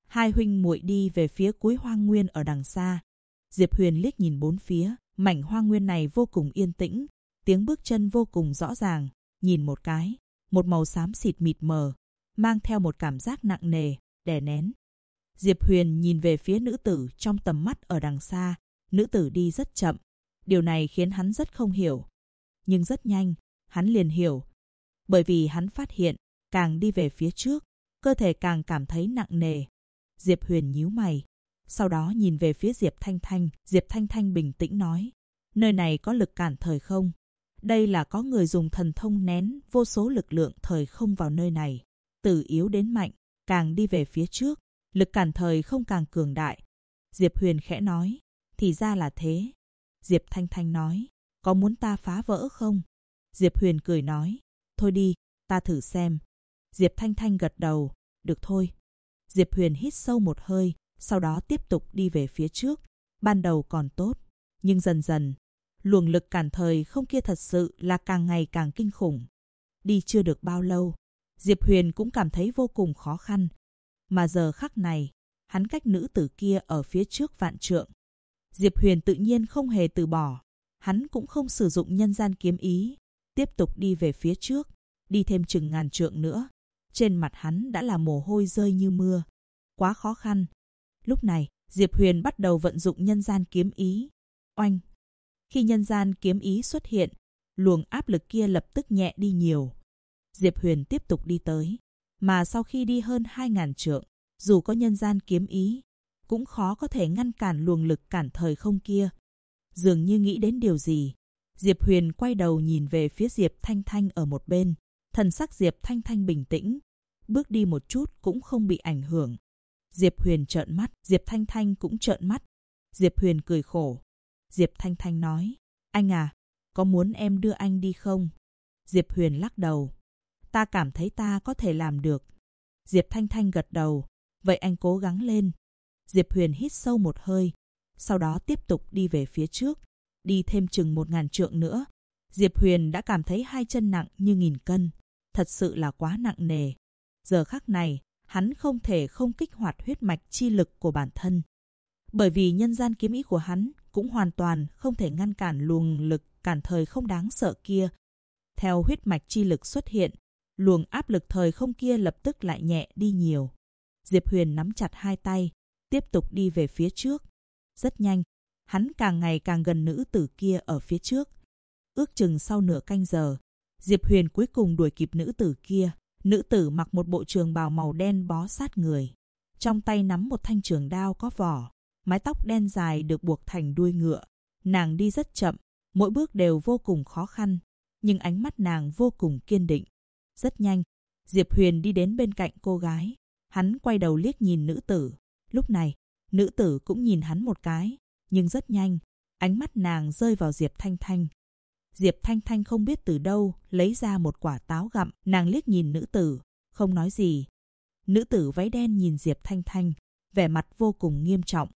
Hai huynh muội đi về phía cuối hoang nguyên ở đằng xa. Diệp Huyền liếc nhìn bốn phía, mảnh hoang nguyên này vô cùng yên tĩnh, tiếng bước chân vô cùng rõ ràng, nhìn một cái, một màu xám xịt mịt mờ, mang theo một cảm giác nặng nề, đè nén. Diệp Huyền nhìn về phía nữ tử trong tầm mắt ở đằng xa, nữ tử đi rất chậm, điều này khiến hắn rất không hiểu. Nhưng rất nhanh, hắn liền hiểu, bởi vì hắn phát hiện, càng đi về phía trước, cơ thể càng cảm thấy nặng nề. Diệp Huyền nhíu mày, sau đó nhìn về phía Diệp Thanh Thanh. Diệp Thanh Thanh bình tĩnh nói, nơi này có lực cản thời không. Đây là có người dùng thần thông nén vô số lực lượng thời không vào nơi này. Từ yếu đến mạnh, càng đi về phía trước, lực cản thời không càng cường đại. Diệp Huyền khẽ nói, thì ra là thế. Diệp Thanh Thanh nói, có muốn ta phá vỡ không? Diệp Huyền cười nói, thôi đi, ta thử xem. Diệp Thanh Thanh gật đầu, được thôi. Diệp Huyền hít sâu một hơi, sau đó tiếp tục đi về phía trước. Ban đầu còn tốt, nhưng dần dần, luồng lực cản thời không kia thật sự là càng ngày càng kinh khủng. Đi chưa được bao lâu, Diệp Huyền cũng cảm thấy vô cùng khó khăn. Mà giờ khắc này, hắn cách nữ tử kia ở phía trước vạn trượng. Diệp Huyền tự nhiên không hề từ bỏ. Hắn cũng không sử dụng nhân gian kiếm ý, tiếp tục đi về phía trước, đi thêm chừng ngàn trượng nữa. Trên mặt hắn đã là mồ hôi rơi như mưa. Quá khó khăn. Lúc này, Diệp Huyền bắt đầu vận dụng nhân gian kiếm ý. Oanh! Khi nhân gian kiếm ý xuất hiện, luồng áp lực kia lập tức nhẹ đi nhiều. Diệp Huyền tiếp tục đi tới. Mà sau khi đi hơn 2.000 trượng, dù có nhân gian kiếm ý, cũng khó có thể ngăn cản luồng lực cản thời không kia. Dường như nghĩ đến điều gì, Diệp Huyền quay đầu nhìn về phía Diệp Thanh Thanh ở một bên. Thần sắc Diệp Thanh Thanh bình tĩnh, bước đi một chút cũng không bị ảnh hưởng. Diệp Huyền trợn mắt, Diệp Thanh Thanh cũng trợn mắt. Diệp Huyền cười khổ. Diệp Thanh Thanh nói, anh à, có muốn em đưa anh đi không? Diệp Huyền lắc đầu. Ta cảm thấy ta có thể làm được. Diệp Thanh Thanh gật đầu. Vậy anh cố gắng lên. Diệp Huyền hít sâu một hơi, sau đó tiếp tục đi về phía trước. Đi thêm chừng 1.000 trượng nữa, Diệp Huyền đã cảm thấy hai chân nặng như 1000 cân. Thật sự là quá nặng nề. Giờ khắc này, hắn không thể không kích hoạt huyết mạch chi lực của bản thân. Bởi vì nhân gian kiếm ý của hắn cũng hoàn toàn không thể ngăn cản luồng lực cản thời không đáng sợ kia. Theo huyết mạch chi lực xuất hiện, luồng áp lực thời không kia lập tức lại nhẹ đi nhiều. Diệp Huyền nắm chặt hai tay, tiếp tục đi về phía trước. Rất nhanh, hắn càng ngày càng gần nữ tử kia ở phía trước. Ước chừng sau nửa canh giờ, Diệp Huyền cuối cùng đuổi kịp nữ tử kia. Nữ tử mặc một bộ trường bào màu đen bó sát người. Trong tay nắm một thanh trường đao có vỏ. Mái tóc đen dài được buộc thành đuôi ngựa. Nàng đi rất chậm, mỗi bước đều vô cùng khó khăn. Nhưng ánh mắt nàng vô cùng kiên định. Rất nhanh, Diệp Huyền đi đến bên cạnh cô gái. Hắn quay đầu liếc nhìn nữ tử. Lúc này, nữ tử cũng nhìn hắn một cái. Nhưng rất nhanh, ánh mắt nàng rơi vào Diệp Thanh Thanh. Diệp Thanh Thanh không biết từ đâu lấy ra một quả táo gặm. Nàng liếc nhìn nữ tử, không nói gì. Nữ tử váy đen nhìn Diệp Thanh Thanh, vẻ mặt vô cùng nghiêm trọng.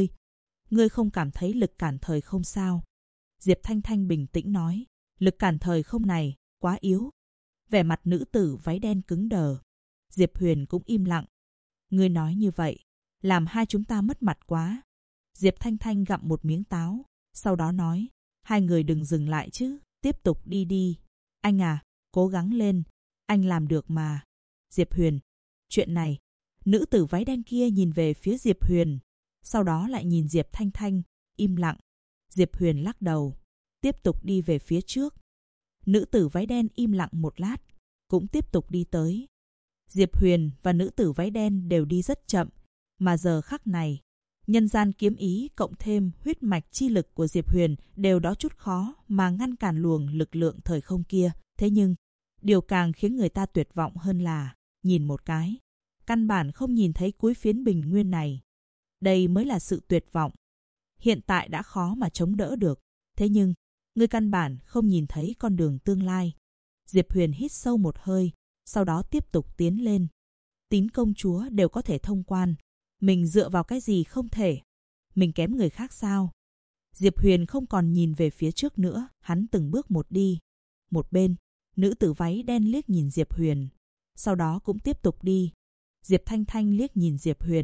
Ngươi không cảm thấy lực cản thời không sao? Diệp Thanh Thanh bình tĩnh nói, lực cản thời không này quá yếu. Vẻ mặt nữ tử váy đen cứng đờ. Diệp Huyền cũng im lặng. Ngươi nói như vậy, làm hai chúng ta mất mặt quá. Diệp Thanh Thanh gặm một miếng táo, sau đó nói, hai người đừng dừng lại chứ, tiếp tục đi đi. Anh à, cố gắng lên, anh làm được mà. Diệp Huyền, chuyện này. Nữ tử váy đen kia nhìn về phía Diệp Huyền, sau đó lại nhìn Diệp Thanh Thanh, im lặng. Diệp Huyền lắc đầu, tiếp tục đi về phía trước. Nữ tử váy đen im lặng một lát, cũng tiếp tục đi tới. Diệp Huyền và nữ tử váy đen đều đi rất chậm, mà giờ khắc này, nhân gian kiếm ý cộng thêm huyết mạch chi lực của Diệp Huyền đều đó chút khó mà ngăn cản luồng lực lượng thời không kia. Thế nhưng, điều càng khiến người ta tuyệt vọng hơn là, nhìn một cái, căn bản không nhìn thấy cuối phiến bình nguyên này. Đây mới là sự tuyệt vọng. Hiện tại đã khó mà chống đỡ được, thế nhưng, người căn bản không nhìn thấy con đường tương lai. Diệp Huyền hít sâu một hơi, sau đó tiếp tục tiến lên. Tín công chúa đều có thể thông quan. Mình dựa vào cái gì không thể? Mình kém người khác sao? Diệp Huyền không còn nhìn về phía trước nữa, hắn từng bước một đi. Một bên, nữ tử váy đen liếc nhìn Diệp Huyền, sau đó cũng tiếp tục đi. Diệp Thanh Thanh liếc nhìn Diệp Huyền,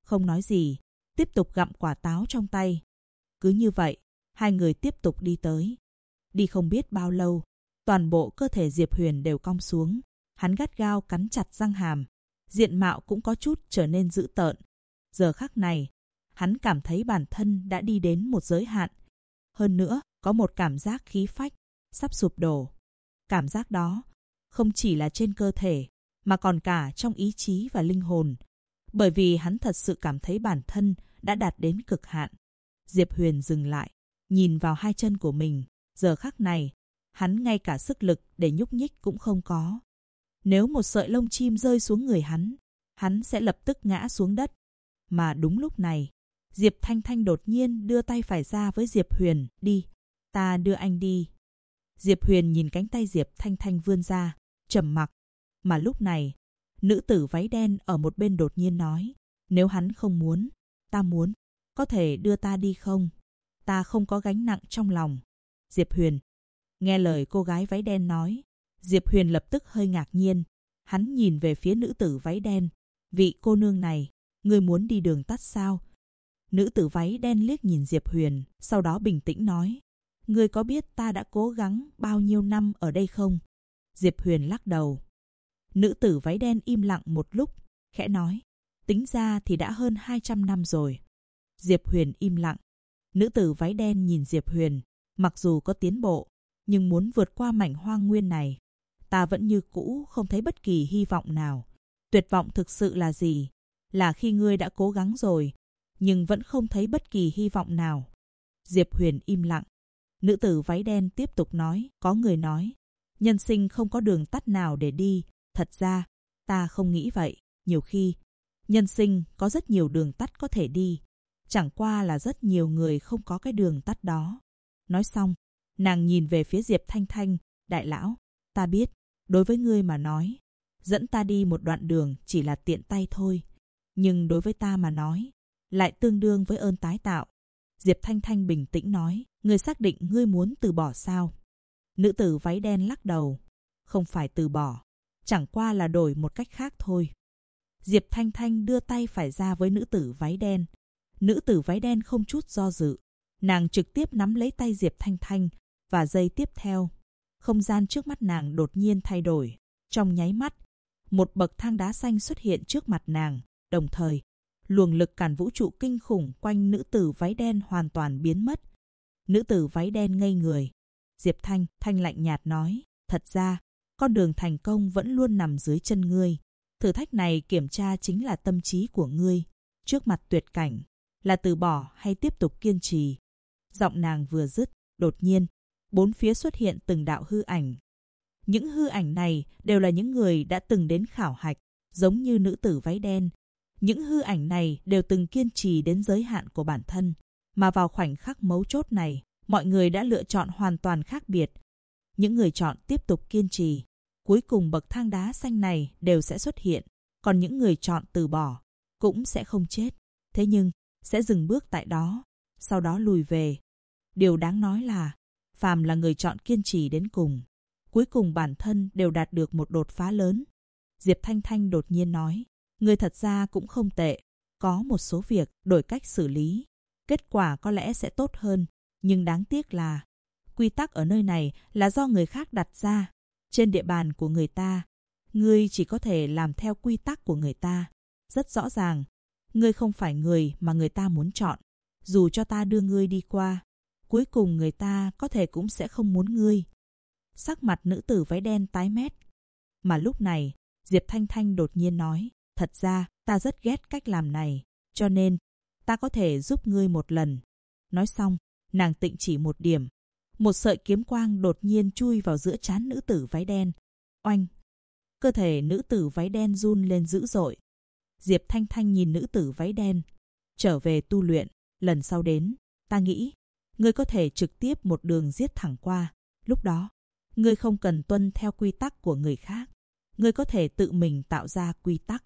không nói gì, tiếp tục gặm quả táo trong tay. Cứ như vậy, hai người tiếp tục đi tới. Đi không biết bao lâu, toàn bộ cơ thể Diệp Huyền đều cong xuống. Hắn gắt gao cắn chặt răng hàm. Diện mạo cũng có chút trở nên dữ tợn. Giờ khắc này, hắn cảm thấy bản thân đã đi đến một giới hạn. Hơn nữa, có một cảm giác khí phách, sắp sụp đổ. Cảm giác đó, không chỉ là trên cơ thể, mà còn cả trong ý chí và linh hồn. Bởi vì hắn thật sự cảm thấy bản thân đã đạt đến cực hạn. Diệp Huyền dừng lại, nhìn vào hai chân của mình. Giờ khắc này, hắn ngay cả sức lực để nhúc nhích cũng không có. Nếu một sợi lông chim rơi xuống người hắn sẽ lập tức ngã xuống đất. Mà đúng lúc này, Diệp Thanh Thanh đột nhiên đưa tay phải ra với Diệp Huyền. Đi, ta đưa anh đi. Diệp Huyền nhìn cánh tay Diệp Thanh Thanh vươn ra, trầm mặc. Mà lúc này, nữ tử váy đen ở một bên đột nhiên nói. Nếu hắn không muốn, ta muốn. Có thể đưa ta đi không? Ta không có gánh nặng trong lòng. Diệp Huyền. Nghe lời cô gái váy đen nói, Diệp Huyền lập tức hơi ngạc nhiên. Hắn nhìn về phía nữ tử váy đen. Vị cô nương này, ngươi muốn đi đường tắt sao? Nữ tử váy đen liếc nhìn Diệp Huyền, sau đó bình tĩnh nói. Ngươi có biết ta đã cố gắng bao nhiêu năm ở đây không? Diệp Huyền lắc đầu. Nữ tử váy đen im lặng một lúc, khẽ nói. Tính ra thì đã hơn 200 năm rồi. Diệp Huyền im lặng. Nữ tử váy đen nhìn Diệp Huyền. Mặc dù có tiến bộ, nhưng muốn vượt qua mảnh hoang nguyên này, ta vẫn như cũ không thấy bất kỳ hy vọng nào. Tuyệt vọng thực sự là gì? Là khi ngươi đã cố gắng rồi, nhưng vẫn không thấy bất kỳ hy vọng nào. Diệp Huyền im lặng. Nữ tử váy đen tiếp tục nói. Có người nói, nhân sinh không có đường tắt nào để đi. Thật ra, ta không nghĩ vậy. Nhiều khi, nhân sinh có rất nhiều đường tắt có thể đi. Chẳng qua là rất nhiều người không có cái đường tắt đó. Nói xong, nàng nhìn về phía Diệp Thanh Thanh. Đại lão, ta biết, đối với ngươi mà nói, dẫn ta đi một đoạn đường chỉ là tiện tay thôi. Nhưng đối với ta mà nói, lại tương đương với ơn tái tạo. Diệp Thanh Thanh bình tĩnh nói. Ngươi xác định ngươi muốn từ bỏ sao? Nữ tử váy đen lắc đầu. Không phải từ bỏ, chẳng qua là đổi một cách khác thôi. Diệp Thanh Thanh đưa tay phải ra với nữ tử váy đen. Nữ tử váy đen không chút do dự. Nàng trực tiếp nắm lấy tay Diệp Thanh Thanh, và giây tiếp theo, không gian trước mắt nàng đột nhiên thay đổi. Trong nháy mắt, một bậc thang đá xanh xuất hiện trước mặt nàng. Đồng thời, luồng lực cản vũ trụ kinh khủng quanh nữ tử váy đen hoàn toàn biến mất. Nữ tử váy đen ngây người. Diệp Thanh Thanh lạnh nhạt nói. Thật ra, con đường thành công vẫn luôn nằm dưới chân ngươi. Thử thách này kiểm tra chính là tâm trí của ngươi. Trước mặt tuyệt cảnh, là từ bỏ hay tiếp tục kiên trì? Giọng nàng vừa dứt, đột nhiên, bốn phía xuất hiện từng đạo hư ảnh. Những hư ảnh này đều là những người đã từng đến khảo hạch, giống như nữ tử váy đen. Những hư ảnh này đều từng kiên trì đến giới hạn của bản thân. Mà vào khoảnh khắc mấu chốt này, mọi người đã lựa chọn hoàn toàn khác biệt. Những người chọn tiếp tục kiên trì, cuối cùng bậc thang đá xanh này đều sẽ xuất hiện. Còn những người chọn từ bỏ, cũng sẽ không chết. Thế nhưng, sẽ dừng bước tại đó, sau đó lùi về. Điều đáng nói là, phàm là người chọn kiên trì đến cùng, cuối cùng bản thân đều đạt được một đột phá lớn. Diệp Thanh Thanh đột nhiên nói. Ngươi thật ra cũng không tệ. Có một số việc đổi cách xử lý, kết quả có lẽ sẽ tốt hơn. Nhưng đáng tiếc là, quy tắc ở nơi này là do người khác đặt ra. Trên địa bàn của người ta, ngươi chỉ có thể làm theo quy tắc của người ta. Rất rõ ràng, ngươi không phải người mà người ta muốn chọn. Dù cho ta đưa ngươi đi qua, cuối cùng người ta có thể cũng sẽ không muốn ngươi. Sắc mặt nữ tử váy đen tái mét. Mà lúc này, Diệp Thanh Thanh đột nhiên nói. Thật ra, ta rất ghét cách làm này, cho nên, ta có thể giúp ngươi một lần. Nói xong, nàng tịnh chỉ một điểm. Một sợi kiếm quang đột nhiên chui vào giữa trán nữ tử váy đen. Oanh! Cơ thể nữ tử váy đen run lên dữ dội. Diệp Thanh Thanh nhìn nữ tử váy đen. Trở về tu luyện, lần sau đến, ta nghĩ, ngươi có thể trực tiếp một đường giết thẳng qua. Lúc đó, ngươi không cần tuân theo quy tắc của người khác. Ngươi có thể tự mình tạo ra quy tắc.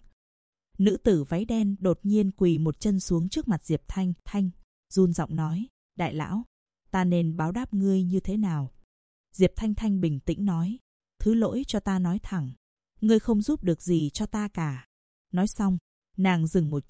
Nữ tử váy đen đột nhiên quỳ một chân xuống trước mặt Diệp Thanh Thanh, run giọng nói. Đại lão, ta nên báo đáp ngươi như thế nào? Diệp Thanh Thanh bình tĩnh nói. Thứ lỗi cho ta nói thẳng. Ngươi không giúp được gì cho ta cả. Nói xong, nàng dừng một chút,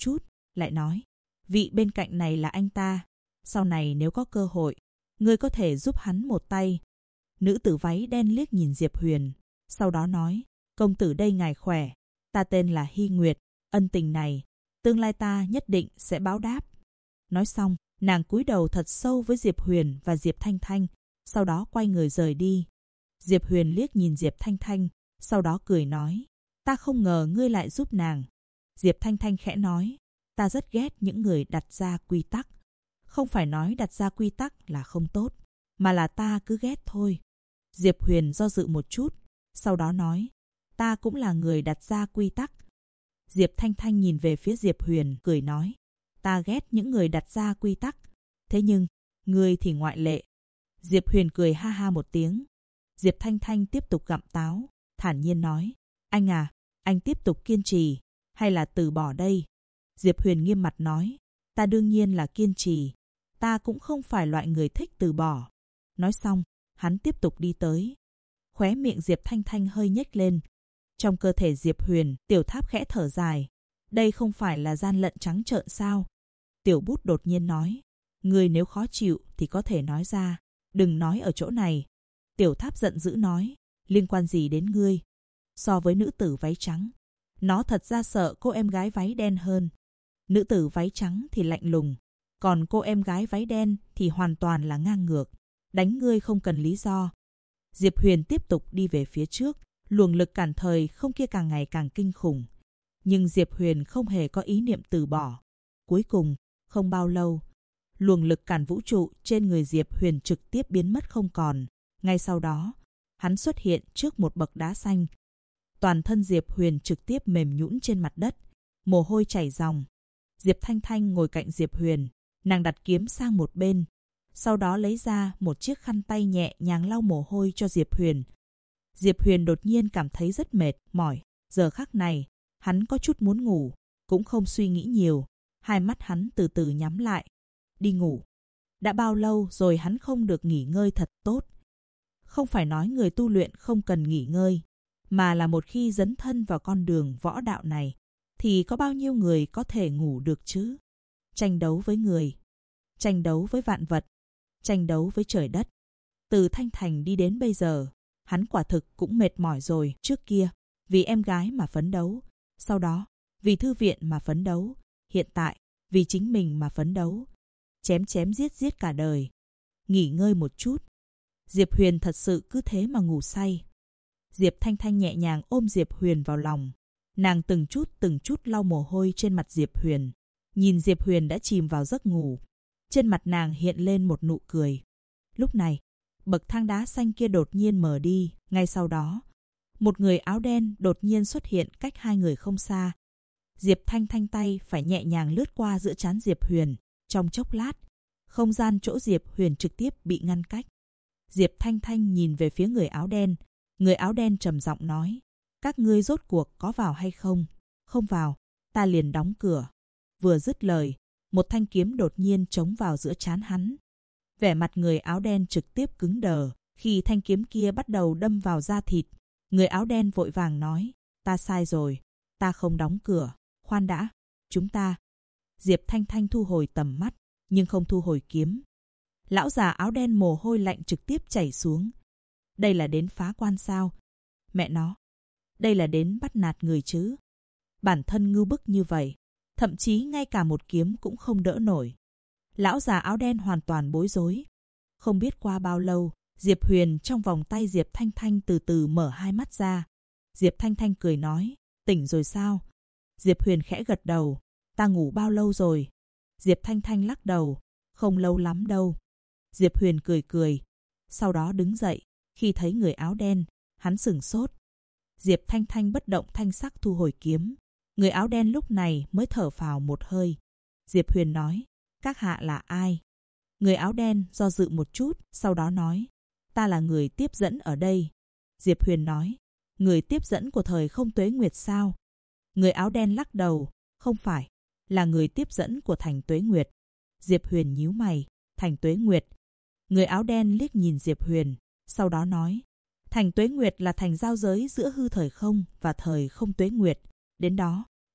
lại nói, vị bên cạnh này là anh ta. Sau này nếu có cơ hội, ngươi có thể giúp hắn một tay. Nữ tử váy đen liếc nhìn Diệp Huyền, sau đó nói, công tử đây ngài khỏe, ta tên là Hy Nguyệt, ân tình này, tương lai ta nhất định sẽ báo đáp. Nói xong, nàng cúi đầu thật sâu với Diệp Huyền và Diệp Thanh Thanh, sau đó quay người rời đi. Diệp Huyền liếc nhìn Diệp Thanh Thanh, sau đó cười nói, ta không ngờ ngươi lại giúp nàng. Diệp Thanh Thanh khẽ nói, ta rất ghét những người đặt ra quy tắc. Không phải nói đặt ra quy tắc là không tốt, mà là ta cứ ghét thôi. Diệp Huyền do dự một chút, sau đó nói, ta cũng là người đặt ra quy tắc. Diệp Thanh Thanh nhìn về phía Diệp Huyền, cười nói, ta ghét những người đặt ra quy tắc, thế nhưng, ngươi thì ngoại lệ. Diệp Huyền cười ha ha một tiếng. Diệp Thanh Thanh tiếp tục gặm táo, thản nhiên nói, anh à, anh tiếp tục kiên trì, hay là từ bỏ đây? Diệp Huyền nghiêm mặt nói, ta đương nhiên là kiên trì, ta cũng không phải loại người thích từ bỏ. Nói xong, hắn tiếp tục đi tới. Khóe miệng Diệp Thanh Thanh hơi nhếch lên. Trong cơ thể Diệp Huyền, Tiểu Tháp khẽ thở dài. Đây không phải là gian lận trắng trợn sao? Tiểu Bút đột nhiên nói, ngươi nếu khó chịu thì có thể nói ra, đừng nói ở chỗ này. Tiểu Tháp giận dữ nói, liên quan gì đến ngươi? So với nữ tử váy trắng, nó thật ra sợ cô em gái váy đen hơn. Nữ tử váy trắng thì lạnh lùng, còn cô em gái váy đen thì hoàn toàn là ngang ngược. Đánh ngươi không cần lý do. Diệp Huyền tiếp tục đi về phía trước, luồng lực cản thời không kia càng ngày càng kinh khủng. Nhưng Diệp Huyền không hề có ý niệm từ bỏ. Cuối cùng, không bao lâu, luồng lực cản vũ trụ trên người Diệp Huyền trực tiếp biến mất không còn. Ngay sau đó, hắn xuất hiện trước một bậc đá xanh. Toàn thân Diệp Huyền trực tiếp mềm nhũn trên mặt đất, mồ hôi chảy ròng. Diệp Thanh Thanh ngồi cạnh Diệp Huyền, nàng đặt kiếm sang một bên, sau đó lấy ra một chiếc khăn tay nhẹ nhàng lau mồ hôi cho Diệp Huyền. Diệp Huyền đột nhiên cảm thấy rất mệt, mỏi. Giờ khắc này, hắn có chút muốn ngủ, cũng không suy nghĩ nhiều. Hai mắt hắn từ từ nhắm lại. Đi ngủ. Đã bao lâu rồi hắn không được nghỉ ngơi thật tốt. Không phải nói người tu luyện không cần nghỉ ngơi, mà là một khi dấn thân vào con đường võ đạo này, thì có bao nhiêu người có thể ngủ được chứ? Tranh đấu với người, tranh đấu với vạn vật, tranh đấu với trời đất. Từ Thanh Thành đi đến bây giờ, hắn quả thực cũng mệt mỏi rồi. Trước kia, vì em gái mà phấn đấu, sau đó, vì thư viện mà phấn đấu, hiện tại, vì chính mình mà phấn đấu. Chém chém giết giết cả đời. Nghỉ ngơi một chút. Diệp Huyền thật sự cứ thế mà ngủ say. Diệp Thanh Thanh nhẹ nhàng ôm Diệp Huyền vào lòng. Nàng từng chút lau mồ hôi trên mặt Diệp Huyền. Nhìn Diệp Huyền đã chìm vào giấc ngủ. Trên mặt nàng hiện lên một nụ cười. Lúc này, bậc thang đá xanh kia đột nhiên mở đi. Ngay sau đó, một người áo đen đột nhiên xuất hiện cách hai người không xa. Diệp Thanh Thanh tay phải nhẹ nhàng lướt qua giữa trán Diệp Huyền. Trong chốc lát, không gian chỗ Diệp Huyền trực tiếp bị ngăn cách. Diệp Thanh Thanh nhìn về phía người áo đen. Người áo đen trầm giọng nói, các ngươi rốt cuộc có vào hay không? Không vào, ta liền đóng cửa. Vừa dứt lời, một thanh kiếm đột nhiên chống vào giữa trán hắn. Vẻ mặt người áo đen trực tiếp cứng đờ. Khi thanh kiếm kia bắt đầu đâm vào da thịt, người áo đen vội vàng nói, ta sai rồi, ta không đóng cửa. Khoan đã, chúng ta. Diệp Thanh Thanh thu hồi tầm mắt, nhưng không thu hồi kiếm. Lão già áo đen mồ hôi lạnh trực tiếp chảy xuống. Đây là đến phá quan sao? Mẹ nó, đây là đến bắt nạt người chứ. Bản thân ngưu bức như vậy, thậm chí ngay cả một kiếm cũng không đỡ nổi. Lão già áo đen hoàn toàn bối rối. Không biết qua bao lâu, Diệp Huyền trong vòng tay Diệp Thanh Thanh từ từ mở hai mắt ra. Diệp Thanh Thanh cười nói, tỉnh rồi sao? Diệp Huyền khẽ gật đầu, ta ngủ bao lâu rồi? Diệp Thanh Thanh lắc đầu, không lâu lắm đâu. Diệp Huyền cười cười, sau đó đứng dậy. Khi thấy người áo đen, hắn sửng sốt. Diệp Thanh Thanh bất động thanh sắc thu hồi kiếm. Người áo đen lúc này mới thở phào một hơi. Diệp Huyền nói, các hạ là ai? Người áo đen do dự một chút, sau đó nói, ta là người tiếp dẫn ở đây. Diệp Huyền nói, người tiếp dẫn của thời không tuế nguyệt sao? Người áo đen lắc đầu, không phải, là người tiếp dẫn của thành tuế nguyệt. Diệp Huyền nhíu mày, thành tuế nguyệt. Người áo đen liếc nhìn Diệp Huyền, sau đó nói, thành tuế nguyệt là thành giao giới giữa hư thời không và thời không tuế nguyệt. Đến đó,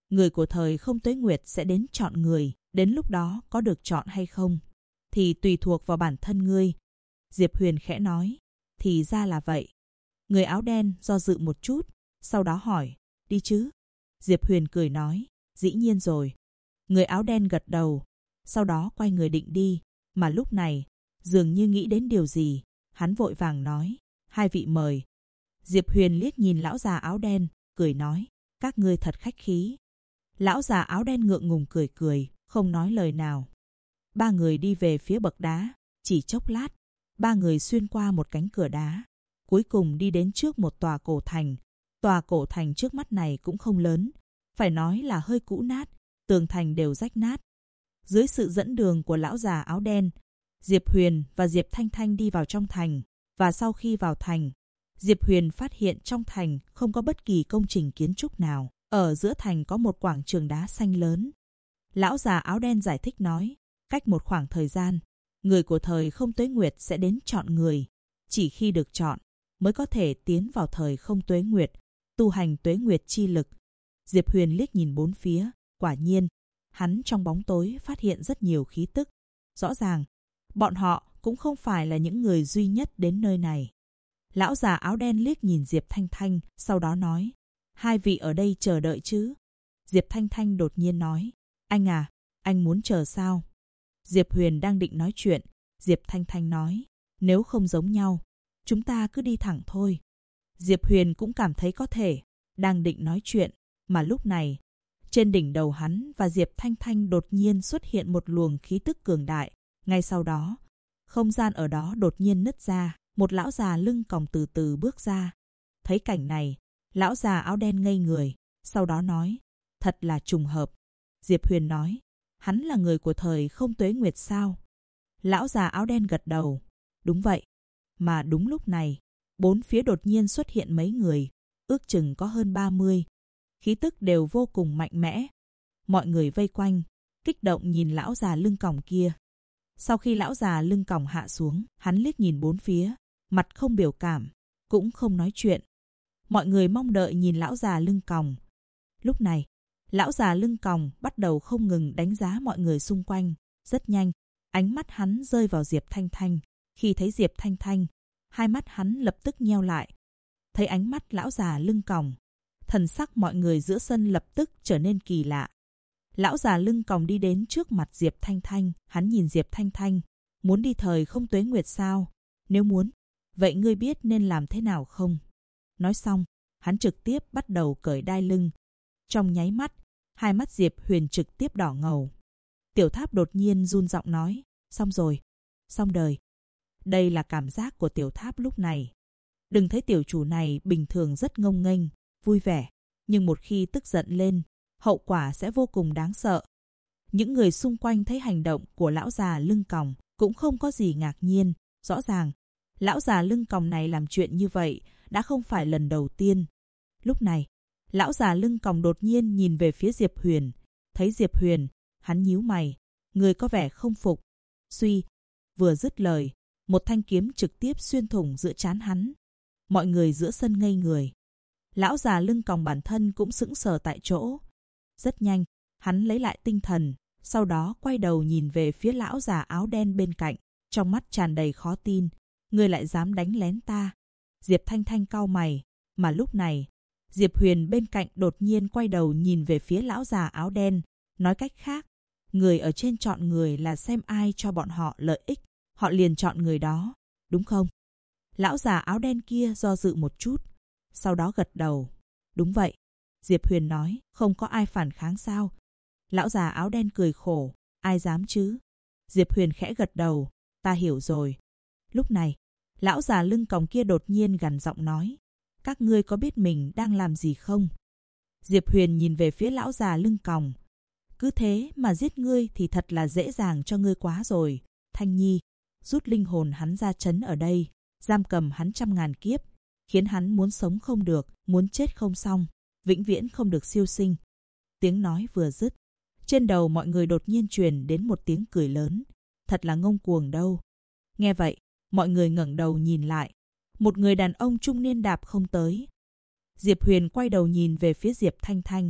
Người của thời không tuế nguyệt sẽ đến chọn người, đến lúc đó có được chọn hay không thì tùy thuộc vào bản thân ngươi. Diệp Huyền khẽ nói, thì ra là vậy. Người áo đen do dự một chút, sau đó hỏi, đi chứ? Diệp Huyền cười nói, dĩ nhiên rồi. Người áo đen gật đầu, sau đó quay người định đi, mà lúc này, dường như nghĩ đến điều gì, hắn vội vàng nói, hai vị mời. Diệp Huyền liếc nhìn lão già áo đen, cười nói, các ngươi thật khách khí. Lão già áo đen ngượng ngùng cười cười, không nói lời nào. Ba người đi về phía bậc đá, chỉ chốc lát, ba người xuyên qua một cánh cửa đá, cuối cùng đi đến trước một tòa cổ thành. Tòa cổ thành trước mắt này cũng không lớn, phải nói là hơi cũ nát, tường thành đều rách nát. Dưới sự dẫn đường của lão già áo đen, Diệp Huyền và Diệp Thanh Thanh đi vào trong thành, và sau khi vào thành, Diệp Huyền phát hiện trong thành không có bất kỳ công trình kiến trúc nào. Ở giữa thành có một quảng trường đá xanh lớn. Lão già áo đen giải thích nói, cách một khoảng thời gian, người của thời không tuế nguyệt sẽ đến chọn người. Chỉ khi được chọn, mới có thể tiến vào thời không tuế nguyệt, tu hành tuế nguyệt chi lực. Diệp Huyền liếc nhìn bốn phía, quả nhiên, hắn trong bóng tối phát hiện rất nhiều khí tức. Rõ ràng, bọn họ cũng không phải là những người duy nhất đến nơi này. Lão già áo đen liếc nhìn Diệp Thanh Thanh, sau đó nói, hai vị ở đây chờ đợi chứ? Diệp Thanh Thanh đột nhiên nói, anh à, anh muốn chờ sao? Diệp Huyền đang định nói chuyện, Diệp Thanh Thanh nói, nếu không giống nhau, chúng ta cứ đi thẳng thôi. Diệp Huyền cũng cảm thấy có thể, đang định nói chuyện, mà lúc này, trên đỉnh đầu hắn và Diệp Thanh Thanh đột nhiên xuất hiện một luồng khí tức cường đại. Ngay sau đó, không gian ở đó đột nhiên nứt ra, một lão già lưng còng từ từ bước ra. Thấy cảnh này, lão già áo đen ngây người, sau đó nói, thật là trùng hợp. Diệp Huyền nói, hắn là người của thời không tuế nguyệt sao? Lão già áo đen gật đầu, đúng vậy. Mà đúng lúc này, bốn phía đột nhiên xuất hiện mấy người, ước chừng có hơn 30. Khí tức đều vô cùng mạnh mẽ. Mọi người vây quanh, kích động nhìn lão già lưng còng kia. Sau khi lão già lưng còng hạ xuống, hắn liếc nhìn bốn phía, mặt không biểu cảm, cũng không nói chuyện. Mọi người mong đợi nhìn lão già lưng còng. Lúc này, lão già lưng còng bắt đầu không ngừng đánh giá mọi người xung quanh. Rất nhanh, ánh mắt hắn rơi vào Diệp Thanh Thanh. Khi thấy Diệp Thanh Thanh, hai mắt hắn lập tức nheo lại. Thấy ánh mắt lão già lưng còng, thần sắc mọi người giữa sân lập tức trở nên kỳ lạ. Lão già lưng còng đi đến trước mặt Diệp Thanh Thanh, hắn nhìn Diệp Thanh Thanh, muốn đi thời không tuế nguyệt sao? Nếu muốn, vậy ngươi biết nên làm thế nào không? Nói xong, hắn trực tiếp bắt đầu cởi đai lưng. Trong nháy mắt, hai mắt Diệp Huyền trực tiếp đỏ ngầu. Tiểu Tháp đột nhiên run giọng nói, xong rồi, xong đời. Đây là cảm giác của Tiểu Tháp lúc này. Đừng thấy tiểu chủ này bình thường rất ngông nghênh, vui vẻ, nhưng một khi tức giận lên, hậu quả sẽ vô cùng đáng sợ. Những người xung quanh thấy hành động của lão già lưng còng cũng không có gì ngạc nhiên. Rõ ràng, lão già lưng còng này làm chuyện như vậy đã không phải lần đầu tiên. Lúc này, lão già lưng còng đột nhiên nhìn về phía Diệp Huyền. Thấy Diệp Huyền, hắn nhíu mày, người có vẻ không phục. Suy, vừa dứt lời, một thanh kiếm trực tiếp xuyên thủng giữa trán hắn. Mọi người giữa sân ngây người. Lão già lưng còng bản thân cũng sững sờ tại chỗ. Rất nhanh, hắn lấy lại tinh thần, sau đó quay đầu nhìn về phía lão già áo đen bên cạnh, trong mắt tràn đầy khó tin. Ngươi lại dám đánh lén ta? Diệp Thanh Thanh cau mày, mà lúc này, Diệp Huyền bên cạnh đột nhiên quay đầu nhìn về phía lão già áo đen. Nói cách khác, người ở trên chọn người là xem ai cho bọn họ lợi ích, họ liền chọn người đó, đúng không? Lão già áo đen kia do dự một chút, sau đó gật đầu. Đúng vậy. Diệp Huyền nói, không có ai phản kháng sao? Lão già áo đen cười khổ, ai dám chứ? Diệp Huyền khẽ gật đầu, ta hiểu rồi. Lúc này, lão già lưng còng kia đột nhiên gằn giọng nói, các ngươi có biết mình đang làm gì không? Diệp Huyền nhìn về phía lão già lưng còng. Cứ thế mà giết ngươi thì thật là dễ dàng cho ngươi quá rồi. Thanh Nhi, rút linh hồn hắn ra trấn ở đây, giam cầm hắn trăm ngàn kiếp, khiến hắn muốn sống không được, muốn chết không xong, vĩnh viễn không được siêu sinh. Tiếng nói vừa dứt, trên đầu mọi người đột nhiên truyền đến một tiếng cười lớn. Thật là ngông cuồng đâu. Nghe vậy, mọi người ngẩng đầu nhìn lại. Một người đàn ông trung niên đạp không tới. Diệp Huyền quay đầu nhìn về phía Diệp Thanh Thanh.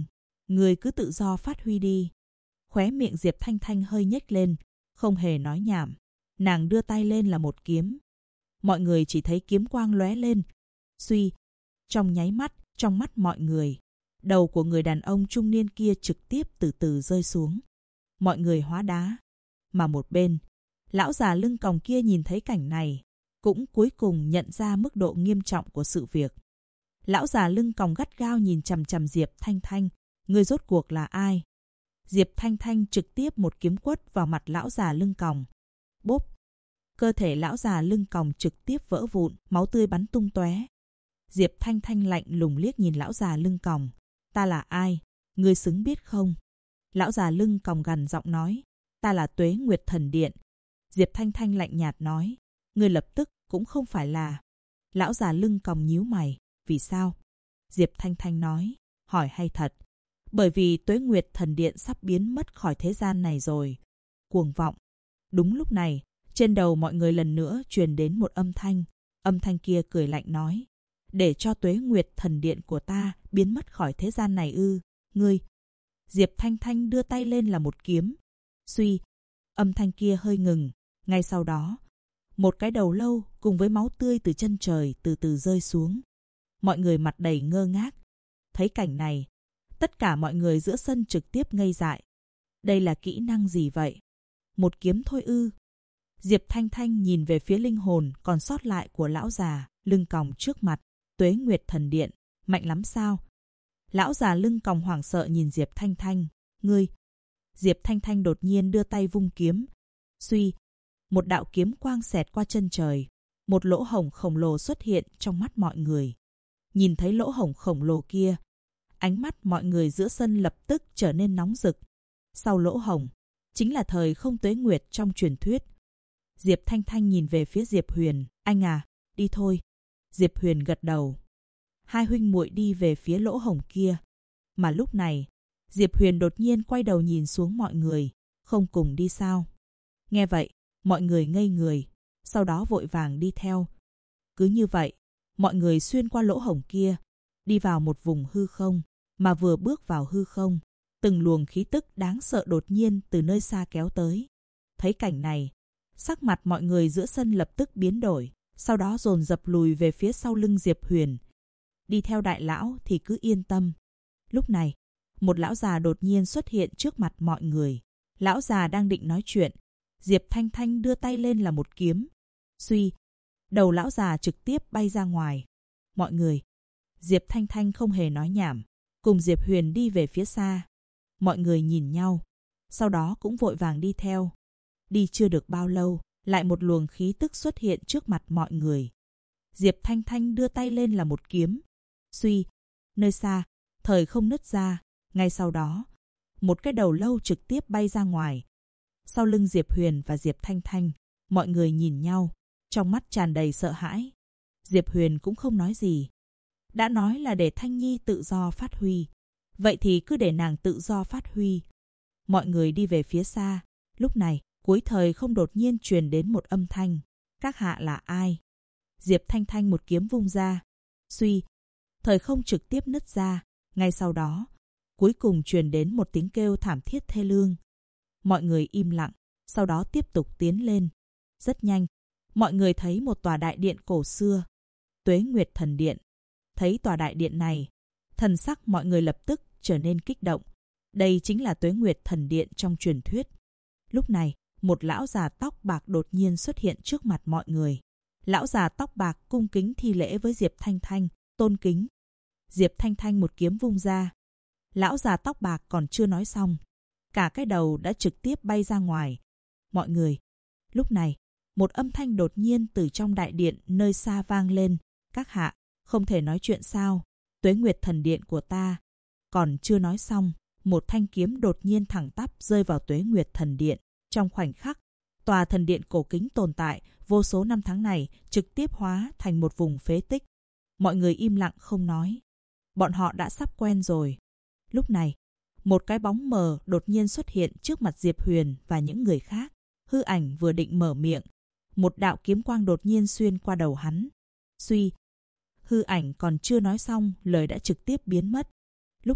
Người cứ tự do phát huy đi. Khóe miệng Diệp Thanh Thanh hơi nhếch lên, không hề nói nhảm. Nàng đưa tay lên là một kiếm. Mọi người chỉ thấy kiếm quang lóe lên. Suy, trong nháy mắt, trong mắt mọi người, đầu của người đàn ông trung niên kia trực tiếp từ từ rơi xuống. Mọi người hóa đá. Mà một bên, lão già lưng còng kia nhìn thấy cảnh này, cũng cuối cùng nhận ra mức độ nghiêm trọng của sự việc. Lão già lưng còng gắt gao nhìn chằm chằm Diệp Thanh Thanh. Người rốt cuộc là ai? Diệp Thanh Thanh trực tiếp một kiếm quất vào mặt lão già lưng còng. Bốp! Cơ thể lão già lưng còng trực tiếp vỡ vụn, máu tươi bắn tung tóe. Diệp Thanh Thanh lạnh lùng liếc nhìn lão già lưng còng. Ta là ai? Ngươi xứng biết không? Lão già lưng còng gằn giọng nói. Ta là Tuế Nguyệt Thần Điện. Diệp Thanh Thanh lạnh nhạt nói. Ngươi lập tức cũng không phải là. Lão già lưng còng nhíu mày. Vì sao? Diệp Thanh Thanh nói. Hỏi hay thật. Bởi vì Tuế Nguyệt Thần Điện sắp biến mất khỏi thế gian này rồi. Cuồng vọng. Đúng lúc này, trên đầu mọi người lần nữa truyền đến một âm thanh. Âm thanh kia cười lạnh nói. Để cho Tuế Nguyệt Thần Điện của ta biến mất khỏi thế gian này ư? Ngươi. Diệp Thanh Thanh đưa tay lên là một kiếm. Suy. Âm thanh kia hơi ngừng. Ngay sau đó, một cái đầu lâu cùng với máu tươi từ chân trời từ từ rơi xuống. Mọi người mặt đầy ngơ ngác. Thấy cảnh này, tất cả mọi người giữa sân trực tiếp ngây dại. Đây là kỹ năng gì vậy? Một kiếm thôi ư? Diệp Thanh Thanh nhìn về phía linh hồn còn sót lại của lão già lưng còng trước mặt. Tuế Nguyệt Thần Điện, mạnh lắm sao? Lão già lưng còng hoảng sợ nhìn Diệp Thanh Thanh. Ngươi! Diệp Thanh Thanh đột nhiên đưa tay vung kiếm. Suy! Một đạo kiếm quang xẹt qua chân trời. Một lỗ hổng khổng lồ xuất hiện trong mắt mọi người. Nhìn thấy lỗ hổng khổng lồ kia, ánh mắt mọi người giữa sân lập tức trở nên nóng rực. Sau lỗ hổng, chính là thời không tuế nguyệt trong truyền thuyết. Diệp Thanh Thanh nhìn về phía Diệp Huyền. Anh à, đi thôi. Diệp Huyền gật đầu. Hai huynh muội đi về phía lỗ hổng kia. Mà lúc này, Diệp Huyền đột nhiên quay đầu nhìn xuống mọi người. Không cùng đi sao? Nghe vậy, mọi người ngây người. Sau đó vội vàng đi theo. Cứ như vậy, mọi người xuyên qua lỗ hổng kia, đi vào một vùng hư không. Mà vừa bước vào hư không, từng luồng khí tức đáng sợ đột nhiên từ nơi xa kéo tới. Thấy cảnh này, sắc mặt mọi người giữa sân lập tức biến đổi. Sau đó dồn dập lùi về phía sau lưng Diệp Huyền. Đi theo đại lão thì cứ yên tâm. Lúc này, một lão già đột nhiên xuất hiện trước mặt mọi người. Lão già đang định nói chuyện. Diệp Thanh Thanh đưa tay lên là một kiếm. Suy, đầu lão già trực tiếp bay ra ngoài. Mọi người, Diệp Thanh Thanh không hề nói nhảm, cùng Diệp Huyền đi về phía xa. Mọi người nhìn nhau, sau đó cũng vội vàng đi theo. Đi chưa được bao lâu, lại một luồng khí tức xuất hiện trước mặt mọi người. Diệp Thanh Thanh đưa tay lên là một kiếm. Suy, nơi xa, thời không nứt ra. Ngay sau đó, một cái đầu lâu trực tiếp bay ra ngoài. Sau lưng Diệp Huyền và Diệp Thanh Thanh, mọi người nhìn nhau, trong mắt tràn đầy sợ hãi. Diệp Huyền cũng không nói gì. Đã nói là để Thanh Nhi tự do phát huy. Vậy thì cứ để nàng tự do phát huy. Mọi người đi về phía xa. Lúc này, cuối thời không đột nhiên truyền đến một âm thanh. Các hạ là ai? Diệp Thanh Thanh một kiếm vung ra. Suy, thời không trực tiếp nứt ra. Ngay sau đó, cuối cùng truyền đến một tiếng kêu thảm thiết thê lương. Mọi người im lặng, sau đó tiếp tục tiến lên. Rất nhanh, mọi người thấy một tòa đại điện cổ xưa. Tuế Nguyệt Thần Điện. Thấy tòa đại điện này, thần sắc mọi người lập tức trở nên kích động. Đây chính là Tuế Nguyệt Thần Điện trong truyền thuyết. Lúc này, một lão già tóc bạc đột nhiên xuất hiện trước mặt mọi người. Lão già tóc bạc cung kính thi lễ với Diệp Thanh Thanh, tôn kính. Diệp Thanh Thanh một kiếm vung ra. Lão già tóc bạc còn chưa nói xong, cả cái đầu đã trực tiếp bay ra ngoài. Mọi người, lúc này, một âm thanh đột nhiên từ trong đại điện nơi xa vang lên. Các hạ, không thể nói chuyện sao? Tuế Nguyệt Thần Điện của ta. Còn chưa nói xong, một thanh kiếm đột nhiên thẳng tắp rơi vào Tuế Nguyệt Thần Điện. Trong khoảnh khắc, tòa thần điện cổ kính tồn tại vô số năm tháng này trực tiếp hóa thành một vùng phế tích. Mọi người im lặng không nói. Bọn họ đã sắp quen rồi. Lúc này, một cái bóng mờ đột nhiên xuất hiện trước mặt Diệp Huyền và những người khác. Hư ảnh vừa định mở miệng, một đạo kiếm quang đột nhiên xuyên qua đầu hắn. Suy, hư ảnh còn chưa nói xong, lời đã trực tiếp biến mất. Lúc này,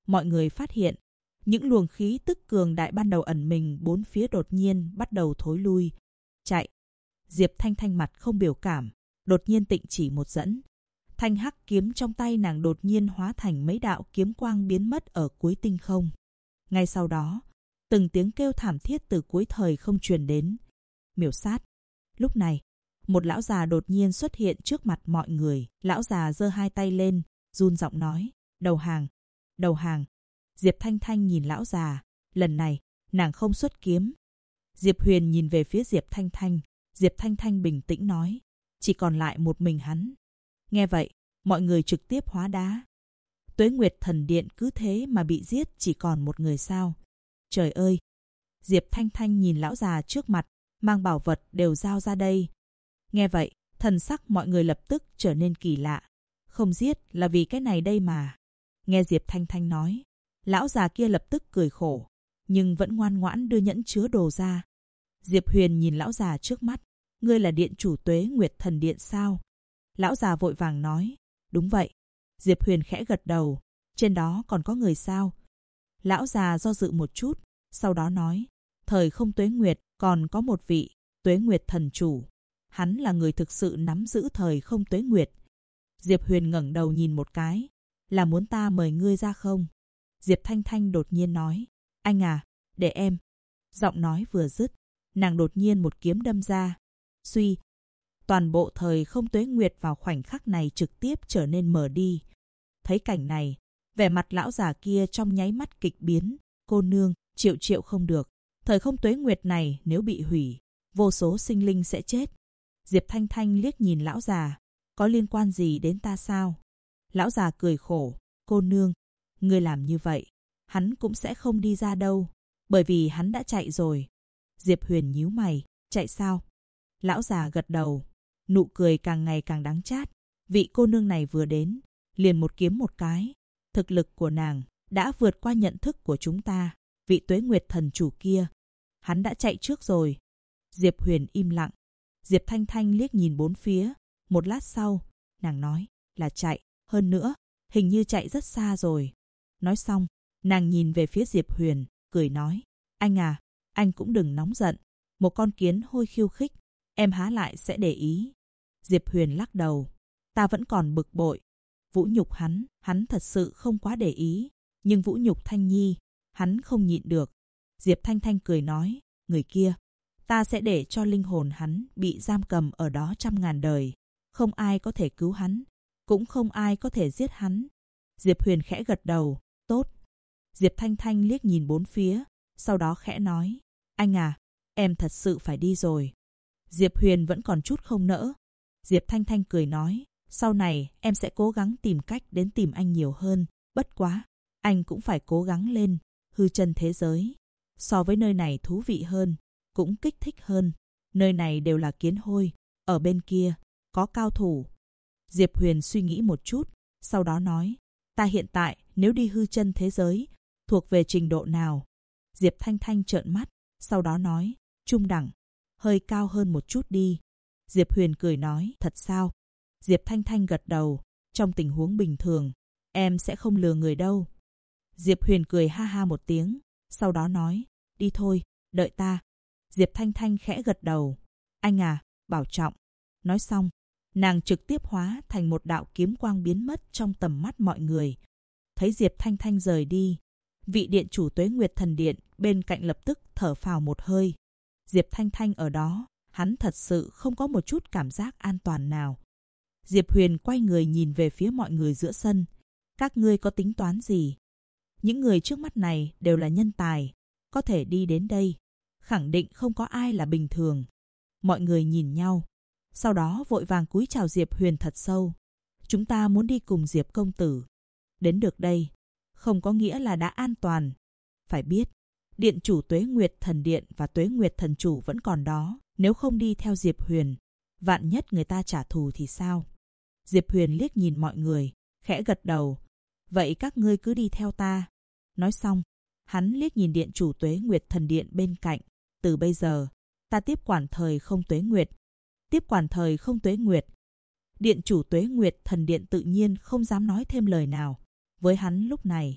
mọi người phát hiện những luồng khí tức cường đại ban đầu ẩn mình bốn phía đột nhiên bắt đầu thối lui. Chạy. Diệp Thanh Thanh mặt không biểu cảm, đột nhiên tịnh chỉ một dẫn. Thanh hắc kiếm trong tay nàng đột nhiên hóa thành mấy đạo kiếm quang biến mất ở cuối tinh không. Ngay sau đó, từng tiếng kêu thảm thiết từ cuối thời không truyền đến. Miểu sát. Lúc này, một lão già đột nhiên xuất hiện trước mặt mọi người. Lão già giơ hai tay lên, run giọng nói, đầu hàng, đầu hàng. Diệp Thanh Thanh nhìn lão già, lần này, nàng không xuất kiếm. Diệp Huyền nhìn về phía Diệp Thanh Thanh, Diệp Thanh Thanh bình tĩnh nói, chỉ còn lại một mình hắn. Nghe vậy, mọi người trực tiếp hóa đá. Tuế Nguyệt Thần Điện cứ thế mà bị giết chỉ còn một người sao? Trời ơi! Diệp Thanh Thanh nhìn lão già trước mặt, mang bảo vật đều giao ra đây. Nghe vậy, thần sắc mọi người lập tức trở nên kỳ lạ. Không giết là vì cái này đây mà. Nghe Diệp Thanh Thanh nói, lão già kia lập tức cười khổ, nhưng vẫn ngoan ngoãn đưa nhẫn chứa đồ ra. Diệp Huyền nhìn lão già trước mắt, ngươi là điện chủ Tuế Nguyệt Thần Điện sao? Lão già vội vàng nói, đúng vậy. Diệp Huyền khẽ gật đầu, trên đó còn có người sao? Lão già do dự một chút, sau đó nói, thời không Tuế Nguyệt còn có một vị, Tuế Nguyệt Thần Chủ. Hắn là người thực sự nắm giữ thời không Tuế Nguyệt. Diệp Huyền ngẩng đầu nhìn một cái, là muốn ta mời ngươi ra không? Diệp Thanh Thanh đột nhiên nói, anh à, để em. Giọng nói vừa dứt, nàng đột nhiên một kiếm đâm ra. Suy, toàn bộ thời không Tuế Nguyệt vào khoảnh khắc này trực tiếp trở nên mờ đi. Thấy cảnh này, vẻ mặt lão già kia trong nháy mắt kịch biến. Cô nương, triệu không được. Thời không Tuế Nguyệt này nếu bị hủy, vô số sinh linh sẽ chết. Diệp Thanh Thanh liếc nhìn lão già, có liên quan gì đến ta sao? Lão già cười khổ, cô nương, ngươi làm như vậy, hắn cũng sẽ không đi ra đâu, bởi vì hắn đã chạy rồi. Diệp Huyền nhíu mày, chạy sao? Lão già gật đầu, nụ cười càng ngày càng đắng chát. Vị cô nương này vừa đến, liền một kiếm một cái. Thực lực của nàng đã vượt qua nhận thức của chúng ta. Vị Tuế Nguyệt Thần Chủ kia, hắn đã chạy trước rồi. Diệp Huyền im lặng. Diệp Thanh Thanh liếc nhìn bốn phía. Một lát sau, nàng nói là chạy. Hơn nữa, hình như chạy rất xa rồi. Nói xong, nàng nhìn về phía Diệp Huyền, cười nói, anh à, anh cũng đừng nóng giận. Một con kiến hôi khiêu khích, em há lại sẽ để ý. Diệp Huyền lắc đầu, ta vẫn còn bực bội. Vũ nhục hắn thật sự không quá để ý. Nhưng vũ nhục Thanh Nhi, hắn không nhịn được. Diệp Thanh Thanh cười nói, người kia, ta sẽ để cho linh hồn hắn bị giam cầm ở đó 100.000 đời. Không ai có thể cứu hắn, cũng không ai có thể giết hắn. Diệp Huyền khẽ gật đầu, tốt. Diệp Thanh Thanh liếc nhìn bốn phía, sau đó khẽ nói, anh à, em thật sự phải đi rồi. Diệp Huyền vẫn còn chút không nỡ. Diệp Thanh Thanh cười nói, sau này em sẽ cố gắng tìm cách đến tìm anh nhiều hơn. Bất quá, anh cũng phải cố gắng lên. Hư chân thế giới, so với nơi này thú vị hơn, cũng kích thích hơn. Nơi này đều là kiến hôi, ở bên kia, có cao thủ. Diệp Huyền suy nghĩ một chút, sau đó nói, ta hiện tại nếu đi hư chân thế giới, thuộc về trình độ nào? Diệp Thanh Thanh trợn mắt, sau đó nói, trung đẳng, hơi cao hơn một chút đi. Diệp Huyền cười nói, thật sao? Diệp Thanh Thanh gật đầu, trong tình huống bình thường, em sẽ không lừa người đâu. Diệp Huyền cười ha ha một tiếng, sau đó nói, đi thôi, đợi ta. Diệp Thanh Thanh khẽ gật đầu, anh à, bảo trọng. Nói xong, nàng trực tiếp hóa thành một đạo kiếm quang biến mất trong tầm mắt mọi người. Thấy Diệp Thanh Thanh rời đi, vị điện chủ Tuế Nguyệt Thần Điện bên cạnh lập tức thở phào một hơi. Diệp Thanh Thanh ở đó, hắn thật sự không có một chút cảm giác an toàn nào. Diệp Huyền quay người nhìn về phía mọi người giữa sân. Các ngươi có tính toán gì? Những người trước mắt này đều là nhân tài, có thể đi đến đây. Khẳng định không có ai là bình thường. Mọi người nhìn nhau, sau đó vội vàng cúi chào Diệp Huyền thật sâu. Chúng ta muốn đi cùng Diệp công tử. Đến được đây, không có nghĩa là đã an toàn. Phải biết, điện chủ Tuế Nguyệt Thần Điện và Tuế Nguyệt Thần Chủ vẫn còn đó. Nếu không đi theo Diệp Huyền, vạn nhất người ta trả thù thì sao? Diệp Huyền liếc nhìn mọi người, khẽ gật đầu. Vậy các ngươi cứ đi theo ta. Nói xong, hắn liếc nhìn điện chủ Tuế Nguyệt Thần Điện bên cạnh. Từ bây giờ, ta tiếp quản thời không Tuế Nguyệt. Tiếp quản thời không Tuế Nguyệt. Điện chủ Tuế Nguyệt Thần Điện tự nhiên không dám nói thêm lời nào. Với hắn lúc này,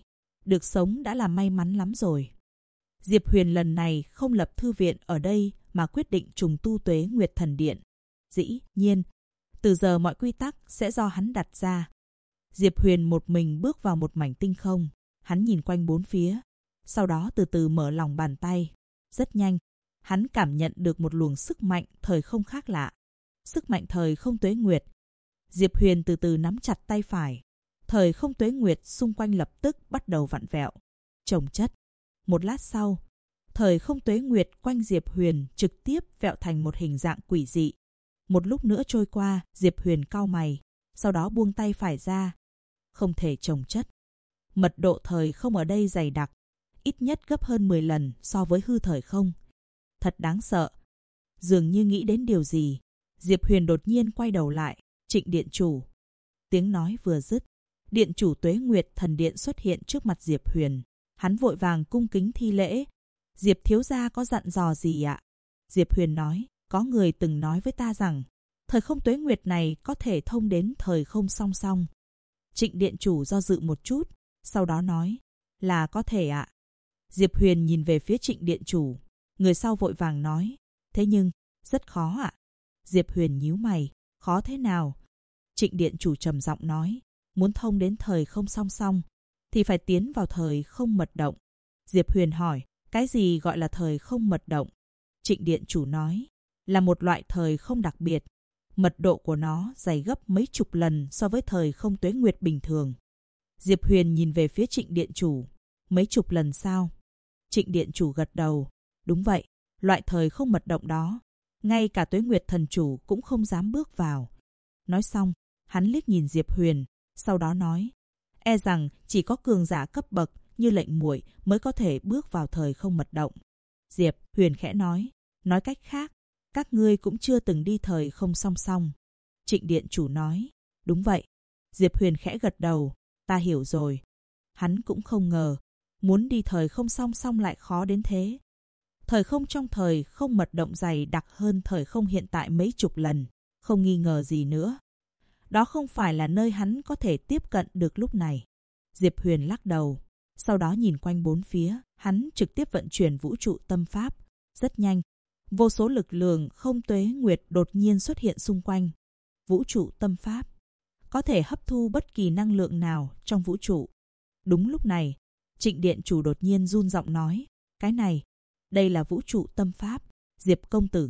được sống đã là may mắn lắm rồi. Diệp Huyền lần này không lập thư viện ở đây mà quyết định trùng tu Tuế Nguyệt Thần Điện. Dĩ nhiên, từ giờ mọi quy tắc sẽ do hắn đặt ra. Diệp Huyền một mình bước vào một mảnh tinh không. Hắn nhìn quanh bốn phía, sau đó từ từ mở lòng bàn tay. Rất nhanh, hắn cảm nhận được một luồng sức mạnh thời không khác lạ. Sức mạnh thời không tuế nguyệt. Diệp Huyền từ từ nắm chặt tay phải. Thời không tuế nguyệt xung quanh lập tức bắt đầu vặn vẹo, chồng chất. Một lát sau, thời không tuế nguyệt quanh Diệp Huyền trực tiếp vẹo thành một hình dạng quỷ dị. Một lúc nữa trôi qua, Diệp Huyền cau mày, sau đó buông tay phải ra. Không thể chồng chất. Mật độ thời không ở đây dày đặc, ít nhất gấp hơn 10 lần so với hư thời không. Thật đáng sợ. Dường như nghĩ đến điều gì, Diệp Huyền đột nhiên quay đầu lại. Trịnh điện chủ. Tiếng nói vừa dứt, điện chủ Tuế Nguyệt Thần Điện xuất hiện trước mặt Diệp Huyền. Hắn vội vàng cung kính thi lễ. Diệp thiếu gia có dặn dò gì ạ? Diệp Huyền nói, có người từng nói với ta rằng thời không Tuế Nguyệt này có thể thông đến thời không song song. Trịnh điện chủ do dự một chút, sau đó nói, là có thể ạ. Diệp Huyền nhìn về phía Trịnh điện chủ. Người sau vội vàng nói, thế nhưng, rất khó ạ. Diệp Huyền nhíu mày, khó thế nào? Trịnh điện chủ trầm giọng nói, muốn thông đến thời không song song, thì phải tiến vào thời không mật động. Diệp Huyền hỏi, cái gì gọi là thời không mật động? Trịnh điện chủ nói, là một loại thời không đặc biệt. Mật độ của nó dày gấp mấy chục lần so với thời không tuế nguyệt bình thường. Diệp Huyền nhìn về phía Trịnh điện chủ. Mấy chục lần sao? Trịnh điện chủ gật đầu. Đúng vậy, loại thời không mật động đó, ngay cả Tuế Nguyệt thần chủ cũng không dám bước vào. Nói xong, hắn liếc nhìn Diệp Huyền, sau đó nói, e rằng chỉ có cường giả cấp bậc như lệnh muội mới có thể bước vào thời không mật động. Diệp Huyền khẽ nói cách khác, các ngươi cũng chưa từng đi thời không song song. Trịnh điện chủ nói, đúng vậy. Diệp Huyền khẽ gật đầu, ta hiểu rồi. Hắn cũng không ngờ, muốn đi thời không song song lại khó đến thế. Thời không trong thời không mật động dày đặc hơn thời không hiện tại mấy chục lần, không nghi ngờ gì nữa. Đó không phải là nơi hắn có thể tiếp cận được lúc này. Diệp Huyền lắc đầu, sau đó nhìn quanh bốn phía, hắn trực tiếp vận chuyển vũ trụ tâm pháp. Rất nhanh, vô số lực lượng không tuế nguyệt đột nhiên xuất hiện xung quanh. Vũ trụ tâm pháp có thể hấp thu bất kỳ năng lượng nào trong vũ trụ. Đúng lúc này, Trịnh điện chủ đột nhiên run giọng nói, cái này, đây là vũ trụ tâm pháp. Diệp công tử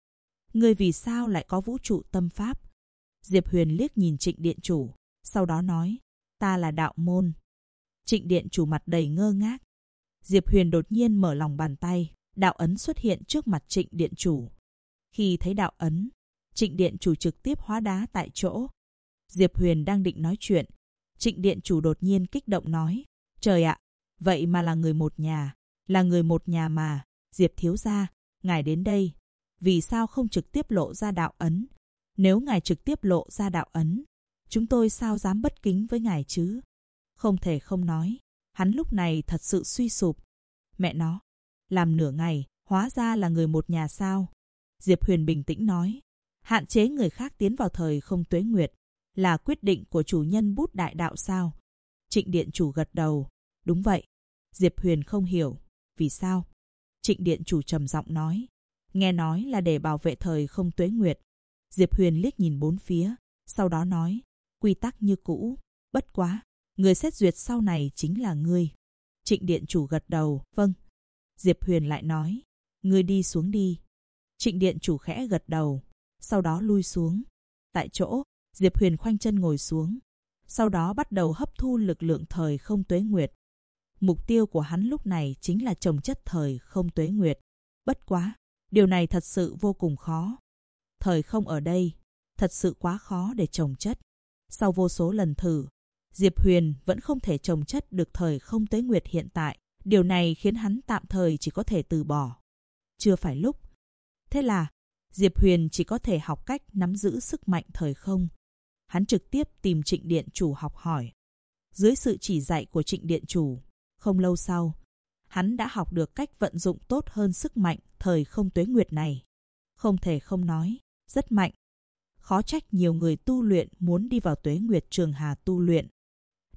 ngươi vì sao lại có vũ trụ tâm pháp? Diệp Huyền liếc nhìn Trịnh điện chủ, sau đó nói, ta là đạo môn. Trịnh điện chủ mặt đầy ngơ ngác. Diệp Huyền đột nhiên mở lòng bàn tay, đạo ấn xuất hiện trước mặt Trịnh điện chủ. Khi thấy đạo ấn, Trịnh điện chủ trực tiếp hóa đá tại chỗ. Diệp Huyền đang định nói chuyện, Trịnh điện chủ đột nhiên kích động nói, trời ạ, vậy mà là người một nhà, là người một nhà mà. Diệp thiếu gia, ngài đến đây, vì sao không trực tiếp lộ ra đạo ấn? Nếu ngài trực tiếp lộ ra đạo ấn, chúng tôi sao dám bất kính với ngài chứ? Không thể không nói, hắn lúc này thật sự suy sụp. Mẹ nó, làm nửa ngày, hóa ra là người một nhà sao? Diệp Huyền bình tĩnh nói, hạn chế người khác tiến vào thời không tuế nguyệt, là quyết định của chủ nhân bút đại đạo sao? Trịnh điện chủ gật đầu, đúng vậy. Diệp Huyền không hiểu, vì sao? Trịnh điện chủ trầm giọng nói, nghe nói là để bảo vệ thời không tuế nguyệt. Diệp Huyền liếc nhìn bốn phía, sau đó nói, quy tắc như cũ, bất quá, người xét duyệt sau này chính là ngươi. Trịnh điện chủ gật đầu, vâng. Diệp Huyền lại nói, ngươi đi xuống đi. Trịnh điện chủ khẽ gật đầu, sau đó lui xuống. Tại chỗ, Diệp Huyền khoanh chân ngồi xuống, sau đó bắt đầu hấp thu lực lượng thời không tuế nguyệt. Mục tiêu của hắn lúc này chính là trồng chất thời không tuế nguyệt. Bất quá, điều này thật sự vô cùng khó. Thời không ở đây, thật sự quá khó để trồng chất. Sau vô số lần thử, Diệp Huyền vẫn không thể trồng chất được thời không tuế nguyệt hiện tại. Điều này khiến hắn tạm thời chỉ có thể từ bỏ. Chưa phải lúc. Thế là, Diệp Huyền chỉ có thể học cách nắm giữ sức mạnh thời không. Hắn trực tiếp tìm Trịnh điện chủ học hỏi. Dưới sự chỉ dạy của Trịnh điện chủ, không lâu sau, hắn đã học được cách vận dụng tốt hơn sức mạnh thời không tuế nguyệt này. Không thể không nói, rất mạnh. Khó trách nhiều người tu luyện muốn đi vào tuế nguyệt trường hà tu luyện.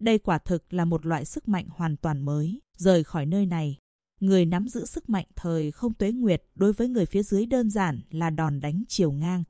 Đây quả thực là một loại sức mạnh hoàn toàn mới. Rời khỏi nơi này, người nắm giữ sức mạnh thời không tuế nguyệt đối với người phía dưới đơn giản là đòn đánh chiều ngang.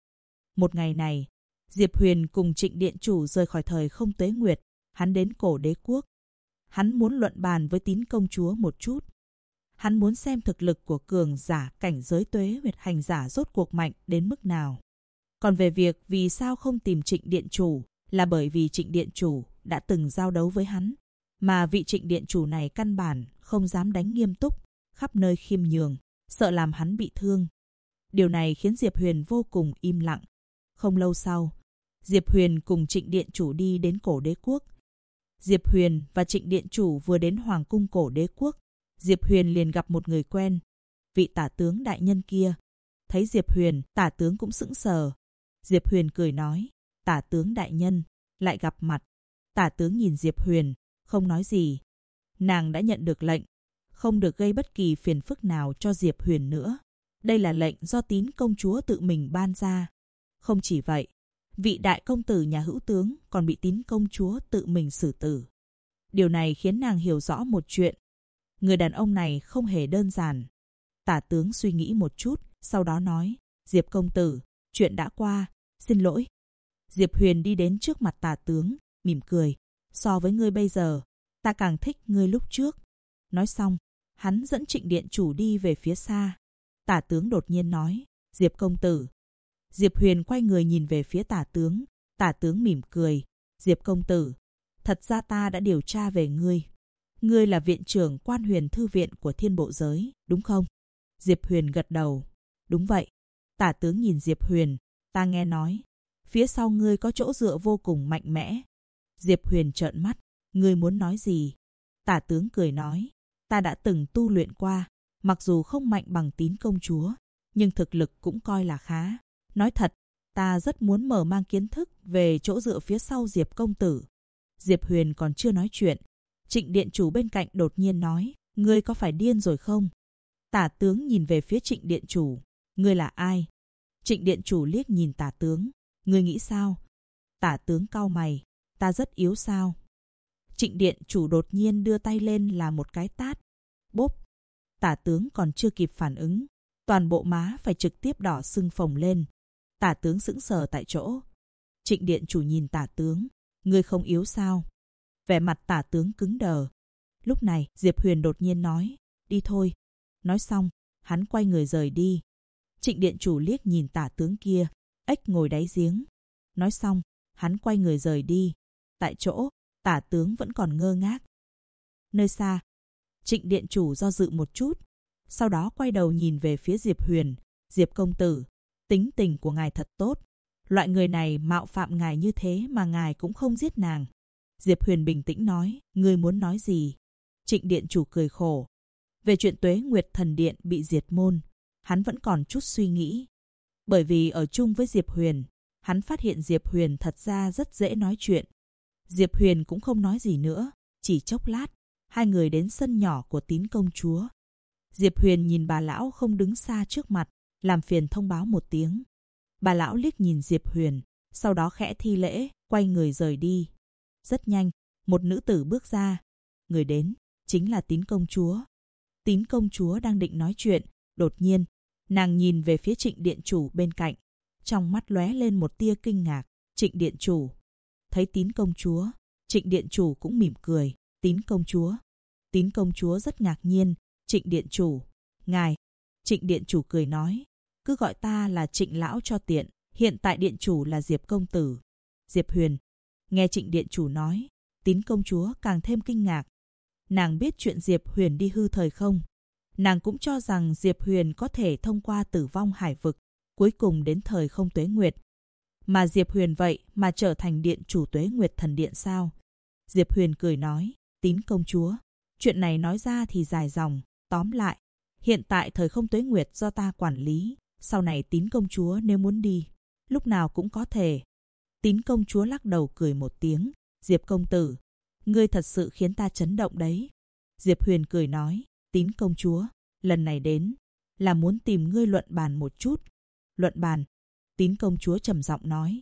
Một ngày này, Diệp Huyền cùng Trịnh Điện Chủ rời khỏi thời không tuế nguyệt. Hắn đến cổ đế quốc. Hắn muốn luận bàn với Tín công chúa một chút. Hắn muốn xem thực lực của cường giả cảnh giới tuế nguyệt hành giả rốt cuộc mạnh đến mức nào. Còn về việc vì sao không tìm Trịnh Điện Chủ là bởi vì Trịnh Điện Chủ đã từng giao đấu với hắn. Mà vị Trịnh Điện Chủ này căn bản không dám đánh nghiêm túc, khắp nơi khiêm nhường, sợ làm hắn bị thương. Điều này khiến Diệp Huyền vô cùng im lặng. Không lâu sau, Diệp Huyền cùng Trịnh Điện Chủ đi đến cổ đế quốc. Diệp Huyền và Trịnh Điện Chủ vừa đến Hoàng cung cổ đế quốc. Diệp Huyền liền gặp một người quen, vị tả tướng đại nhân kia. Thấy Diệp Huyền, tả tướng cũng sững sờ. Diệp Huyền cười nói, tả tướng đại nhân, lại gặp mặt. Tả tướng nhìn Diệp Huyền, không nói gì. Nàng đã nhận được lệnh, không được gây bất kỳ phiền phức nào cho Diệp Huyền nữa. Đây là lệnh do Tín công chúa tự mình ban ra. Không chỉ vậy, vị đại công tử nhà hữu tướng còn bị Tín công chúa tự mình xử tử. Điều này khiến nàng hiểu rõ một chuyện. Người đàn ông này không hề đơn giản. Tả tướng suy nghĩ một chút, sau đó nói, Diệp công tử, chuyện đã qua, xin lỗi. Diệp Huyền đi đến trước mặt tả tướng, mỉm cười. So với ngươi bây giờ, ta càng thích ngươi lúc trước. Nói xong, hắn dẫn Trịnh Điện Chủ đi về phía xa. Tả tướng đột nhiên nói, Diệp công tử. Diệp Huyền quay người nhìn về phía tả tướng. Tả tướng mỉm cười, Diệp công tử, thật ra ta đã điều tra về ngươi. Ngươi là viện trưởng Quan Huyền Thư viện của Thiên Bộ Giới, đúng không? Diệp Huyền gật đầu. Đúng vậy. Tả tướng nhìn Diệp Huyền. Ta nghe nói, phía sau ngươi có chỗ dựa vô cùng mạnh mẽ. Diệp Huyền trợn mắt. Ngươi muốn nói gì? Tả tướng cười nói. Ta đã từng tu luyện qua. Mặc dù không mạnh bằng Tín công chúa, nhưng thực lực cũng coi là khá. Nói thật, ta rất muốn mở mang kiến thức về chỗ dựa phía sau Diệp công tử. Diệp Huyền còn chưa nói chuyện. Trịnh Điện Chủ bên cạnh đột nhiên nói, ngươi có phải điên rồi không? Tả tướng nhìn về phía Trịnh Điện Chủ. Ngươi là ai? Trịnh Điện Chủ liếc nhìn tả tướng. Ngươi nghĩ sao? Tả tướng cau mày. Ta rất yếu sao? Trịnh Điện Chủ đột nhiên đưa tay lên là một cái tát. Bốp! Tả tướng còn chưa kịp phản ứng. Toàn bộ má phải trực tiếp đỏ sưng phồng lên. Tả tướng sững sờ tại chỗ. Trịnh Điện Chủ nhìn tả tướng. Ngươi không yếu sao? Vẻ mặt tả tướng cứng đờ. Lúc này, Diệp Huyền đột nhiên nói, đi thôi. Nói xong, hắn quay người rời đi. Trịnh Điện Chủ liếc nhìn tả tướng kia, ếch ngồi đáy giếng. Nói xong, hắn quay người rời đi. Tại chỗ, tả tướng vẫn còn ngơ ngác. Nơi xa, Trịnh Điện Chủ do dự một chút, sau đó quay đầu nhìn về phía Diệp Huyền. Diệp công tử, tính tình của ngài thật tốt. Loại người này mạo phạm ngài như thế mà ngài cũng không giết nàng. Diệp Huyền bình tĩnh nói, ngươi muốn nói gì? Trịnh Điện Chủ cười khổ. Về chuyện Tuế Nguyệt Thần Điện bị diệt môn, hắn vẫn còn chút suy nghĩ. Bởi vì ở chung với Diệp Huyền, hắn phát hiện Diệp Huyền thật ra rất dễ nói chuyện. Diệp Huyền cũng không nói gì nữa, chỉ chốc lát, hai người đến sân nhỏ của Tín công chúa. Diệp Huyền nhìn bà lão không đứng xa trước mặt, làm phiền thông báo một tiếng. Bà lão liếc nhìn Diệp Huyền, sau đó khẽ thi lễ, quay người rời đi. Rất nhanh, một nữ tử bước ra. Người đến, chính là Tín công chúa. Tín công chúa đang định nói chuyện, đột nhiên, nàng nhìn về phía Trịnh Điện Chủ bên cạnh. Trong mắt lóe lên một tia kinh ngạc. Trịnh Điện Chủ. Thấy Tín công chúa, Trịnh Điện Chủ cũng mỉm cười. Tín công chúa. Tín công chúa rất ngạc nhiên. Trịnh Điện Chủ. Ngài. Trịnh Điện Chủ cười nói. Cứ gọi ta là Trịnh Lão cho tiện. Hiện tại Điện Chủ là Diệp công tử. Diệp Huyền. Nghe Trịnh Điện Chủ nói, Tín công chúa càng thêm kinh ngạc. Nàng biết chuyện Diệp Huyền đi hư thời không? Nàng cũng cho rằng Diệp Huyền có thể thông qua tử vong hải vực, cuối cùng đến thời không tuế nguyệt. Mà Diệp Huyền vậy mà trở thành Điện Chủ Tuế Nguyệt Thần Điện sao? Diệp Huyền cười nói, Tín công chúa, chuyện này nói ra thì dài dòng. Tóm lại, hiện tại thời không tuế nguyệt do ta quản lý. Sau này Tín công chúa nếu muốn đi, lúc nào cũng có thể. Tín công chúa lắc đầu cười một tiếng. Diệp công tử, ngươi thật sự khiến ta chấn động đấy. Diệp Huyền cười nói, Tín công chúa, lần này đến là muốn tìm ngươi luận bàn một chút. Luận bàn? Tín công chúa trầm giọng nói.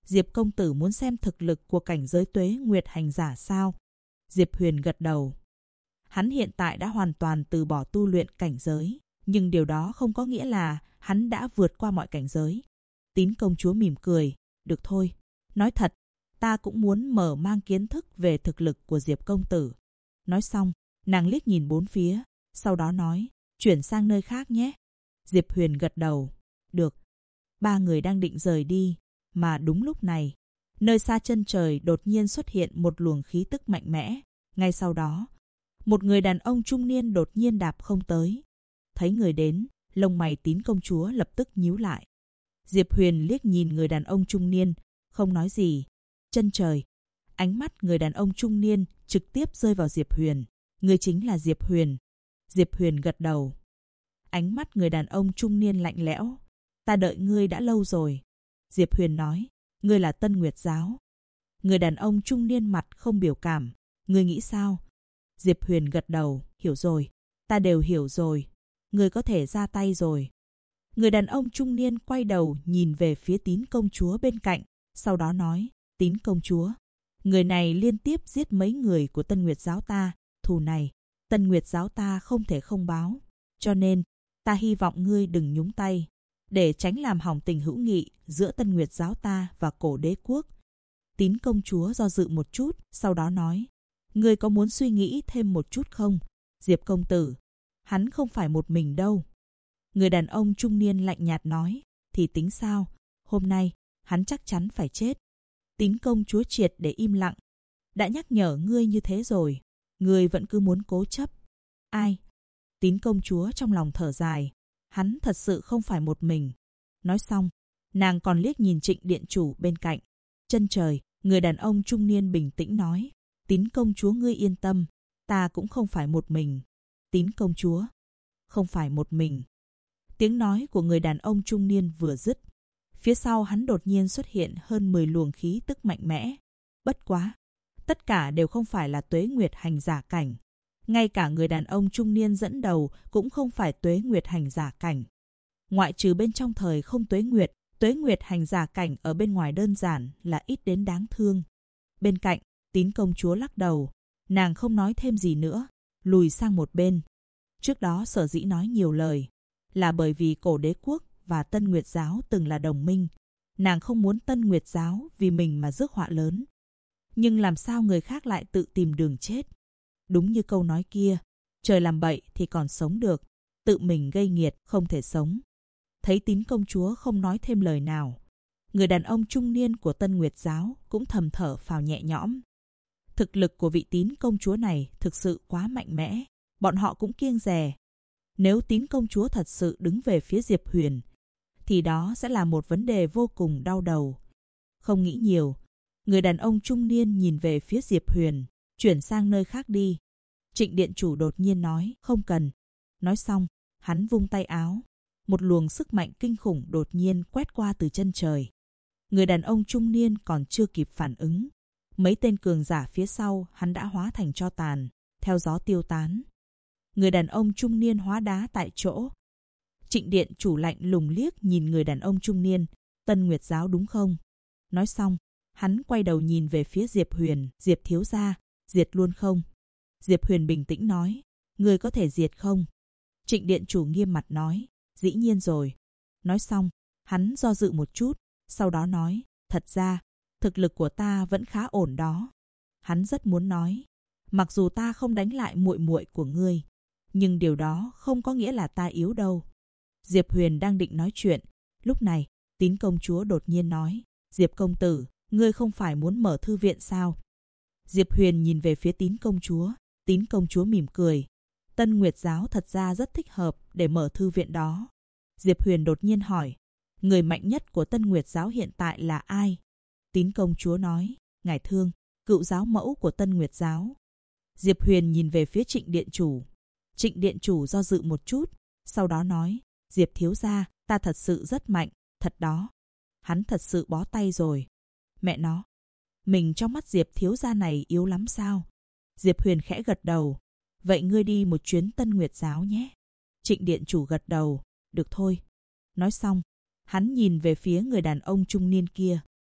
Diệp công tử muốn xem thực lực của cảnh giới Tuế Nguyệt hành giả sao? Diệp Huyền gật đầu. Hắn hiện tại đã hoàn toàn từ bỏ tu luyện cảnh giới, nhưng điều đó không có nghĩa là hắn đã vượt qua mọi cảnh giới. Tín công chúa mỉm cười, được thôi. Nói thật, ta cũng muốn mở mang kiến thức về thực lực của Diệp công tử. Nói xong, nàng liếc nhìn bốn phía, sau đó nói, chuyển sang nơi khác nhé. Diệp Huyền gật đầu, được. Ba người đang định rời đi, mà đúng lúc này, nơi xa chân trời đột nhiên xuất hiện một luồng khí tức mạnh mẽ. Ngay sau đó, một người đàn ông trung niên đột nhiên đạp không tới. Thấy người đến, lông mày Tín công chúa lập tức nhíu lại. Diệp Huyền liếc nhìn người đàn ông trung niên, không nói gì. Chân trời, ánh mắt người đàn ông trung niên trực tiếp rơi vào Diệp Huyền. Người chính là Diệp Huyền. Diệp Huyền gật đầu. Ánh mắt người đàn ông trung niên lạnh lẽo. Ta đợi ngươi đã lâu rồi. Diệp Huyền nói, ngươi là Tân Nguyệt Giáo. Người đàn ông trung niên mặt không biểu cảm. Ngươi nghĩ sao? Diệp Huyền gật đầu, hiểu rồi. Ta đều hiểu rồi. Ngươi có thể ra tay rồi. Người đàn ông trung niên quay đầu nhìn về phía Tín công chúa bên cạnh. Sau đó nói, Tín công chúa, người này liên tiếp giết mấy người của Tân Nguyệt Giáo ta. Thù này, Tân Nguyệt Giáo ta không thể không báo. Cho nên, ta hy vọng ngươi đừng nhúng tay, để tránh làm hỏng tình hữu nghị giữa Tân Nguyệt Giáo ta và Cổ Đế Quốc. Tín công chúa do dự một chút, sau đó nói, ngươi có muốn suy nghĩ thêm một chút không? Diệp công tử, hắn không phải một mình đâu. Người đàn ông trung niên lạnh nhạt nói, thì tính sao? Hôm nay, hắn chắc chắn phải chết. Tín công chúa triệt để im lặng. Đã nhắc nhở ngươi như thế rồi, ngươi vẫn cứ muốn cố chấp. Ai? Tín công chúa trong lòng thở dài. Hắn thật sự không phải một mình. Nói xong, nàng còn liếc nhìn Trịnh điện chủ bên cạnh. Chân trời, người đàn ông trung niên bình tĩnh nói, Tín công chúa ngươi yên tâm, ta cũng không phải một mình. Tín công chúa, không phải một mình. Tiếng nói của người đàn ông trung niên vừa dứt, phía sau hắn đột nhiên xuất hiện hơn 10 luồng khí tức mạnh mẽ. Bất quá, tất cả đều không phải là Tuế Nguyệt hành giả cảnh. Ngay cả người đàn ông trung niên dẫn đầu cũng không phải Tuế Nguyệt hành giả cảnh. Ngoại trừ bên trong thời không Tuế Nguyệt hành giả cảnh ở bên ngoài đơn giản là ít đến đáng thương. Bên cạnh, Tín công chúa lắc đầu, nàng không nói thêm gì nữa, lùi sang một bên. Trước đó sở dĩ nói nhiều lời, là bởi vì Cổ Đế Quốc và Tân Nguyệt Giáo từng là đồng minh. Nàng không muốn Tân Nguyệt Giáo vì mình mà rước họa lớn. Nhưng làm sao người khác lại tự tìm đường chết? Đúng như câu nói kia, trời làm bậy thì còn sống được, tự mình gây nghiệt không thể sống. Thấy Tín công chúa không nói thêm lời nào, người đàn ông trung niên của Tân Nguyệt Giáo cũng thầm thở phào nhẹ nhõm. Thực lực của vị Tín công chúa này thực sự quá mạnh mẽ, bọn họ cũng kiêng dè. Nếu Tín công chúa thật sự đứng về phía Diệp Huyền, thì đó sẽ là một vấn đề vô cùng đau đầu. Không nghĩ nhiều, người đàn ông trung niên nhìn về phía Diệp Huyền, chuyển sang nơi khác đi. Trịnh điện chủ đột nhiên nói, không cần. Nói xong, hắn vung tay áo. Một luồng sức mạnh kinh khủng đột nhiên quét qua từ chân trời. Người đàn ông trung niên còn chưa kịp phản ứng. Mấy tên cường giả phía sau hắn đã hóa thành tro tàn, theo gió tiêu tán. Người đàn ông trung niên hóa đá tại chỗ. Trịnh điện chủ lạnh lùng liếc nhìn người đàn ông trung niên, Tân Nguyệt Giáo đúng không? Nói xong, hắn quay đầu nhìn về phía Diệp Huyền, Diệp thiếu gia, diệt luôn không? Diệp Huyền bình tĩnh nói, người có thể diệt không? Trịnh điện chủ nghiêm mặt nói, dĩ nhiên rồi. Nói xong, hắn do dự một chút, sau đó nói, thật ra, thực lực của ta vẫn khá ổn đó. Hắn rất muốn nói, mặc dù ta không đánh lại muội muội của ngươi, nhưng điều đó không có nghĩa là ta yếu đâu. Diệp Huyền đang định nói chuyện, lúc này, Tín công chúa đột nhiên nói, Diệp công tử, ngươi không phải muốn mở thư viện sao? Diệp Huyền nhìn về phía Tín công chúa mỉm cười. Tân Nguyệt Giáo thật ra rất thích hợp để mở thư viện đó. Diệp Huyền đột nhiên hỏi, người mạnh nhất của Tân Nguyệt Giáo hiện tại là ai? Tín công chúa nói, ngài Thương, cựu giáo mẫu của Tân Nguyệt Giáo. Diệp Huyền nhìn về phía Trịnh điện chủ. Trịnh điện chủ do dự một chút, sau đó nói, Diệp thiếu gia, ta thật sự rất mạnh, thật đó. Hắn thật sự bó tay rồi. Mẹ nó, mình trong mắt Diệp thiếu gia này yếu lắm sao? Diệp Huyền khẽ gật đầu. Vậy ngươi đi một chuyến Tân Nguyệt Giáo nhé. Trịnh điện chủ gật đầu. Được thôi. Nói xong, hắn nhìn về phía người đàn ông trung niên kia.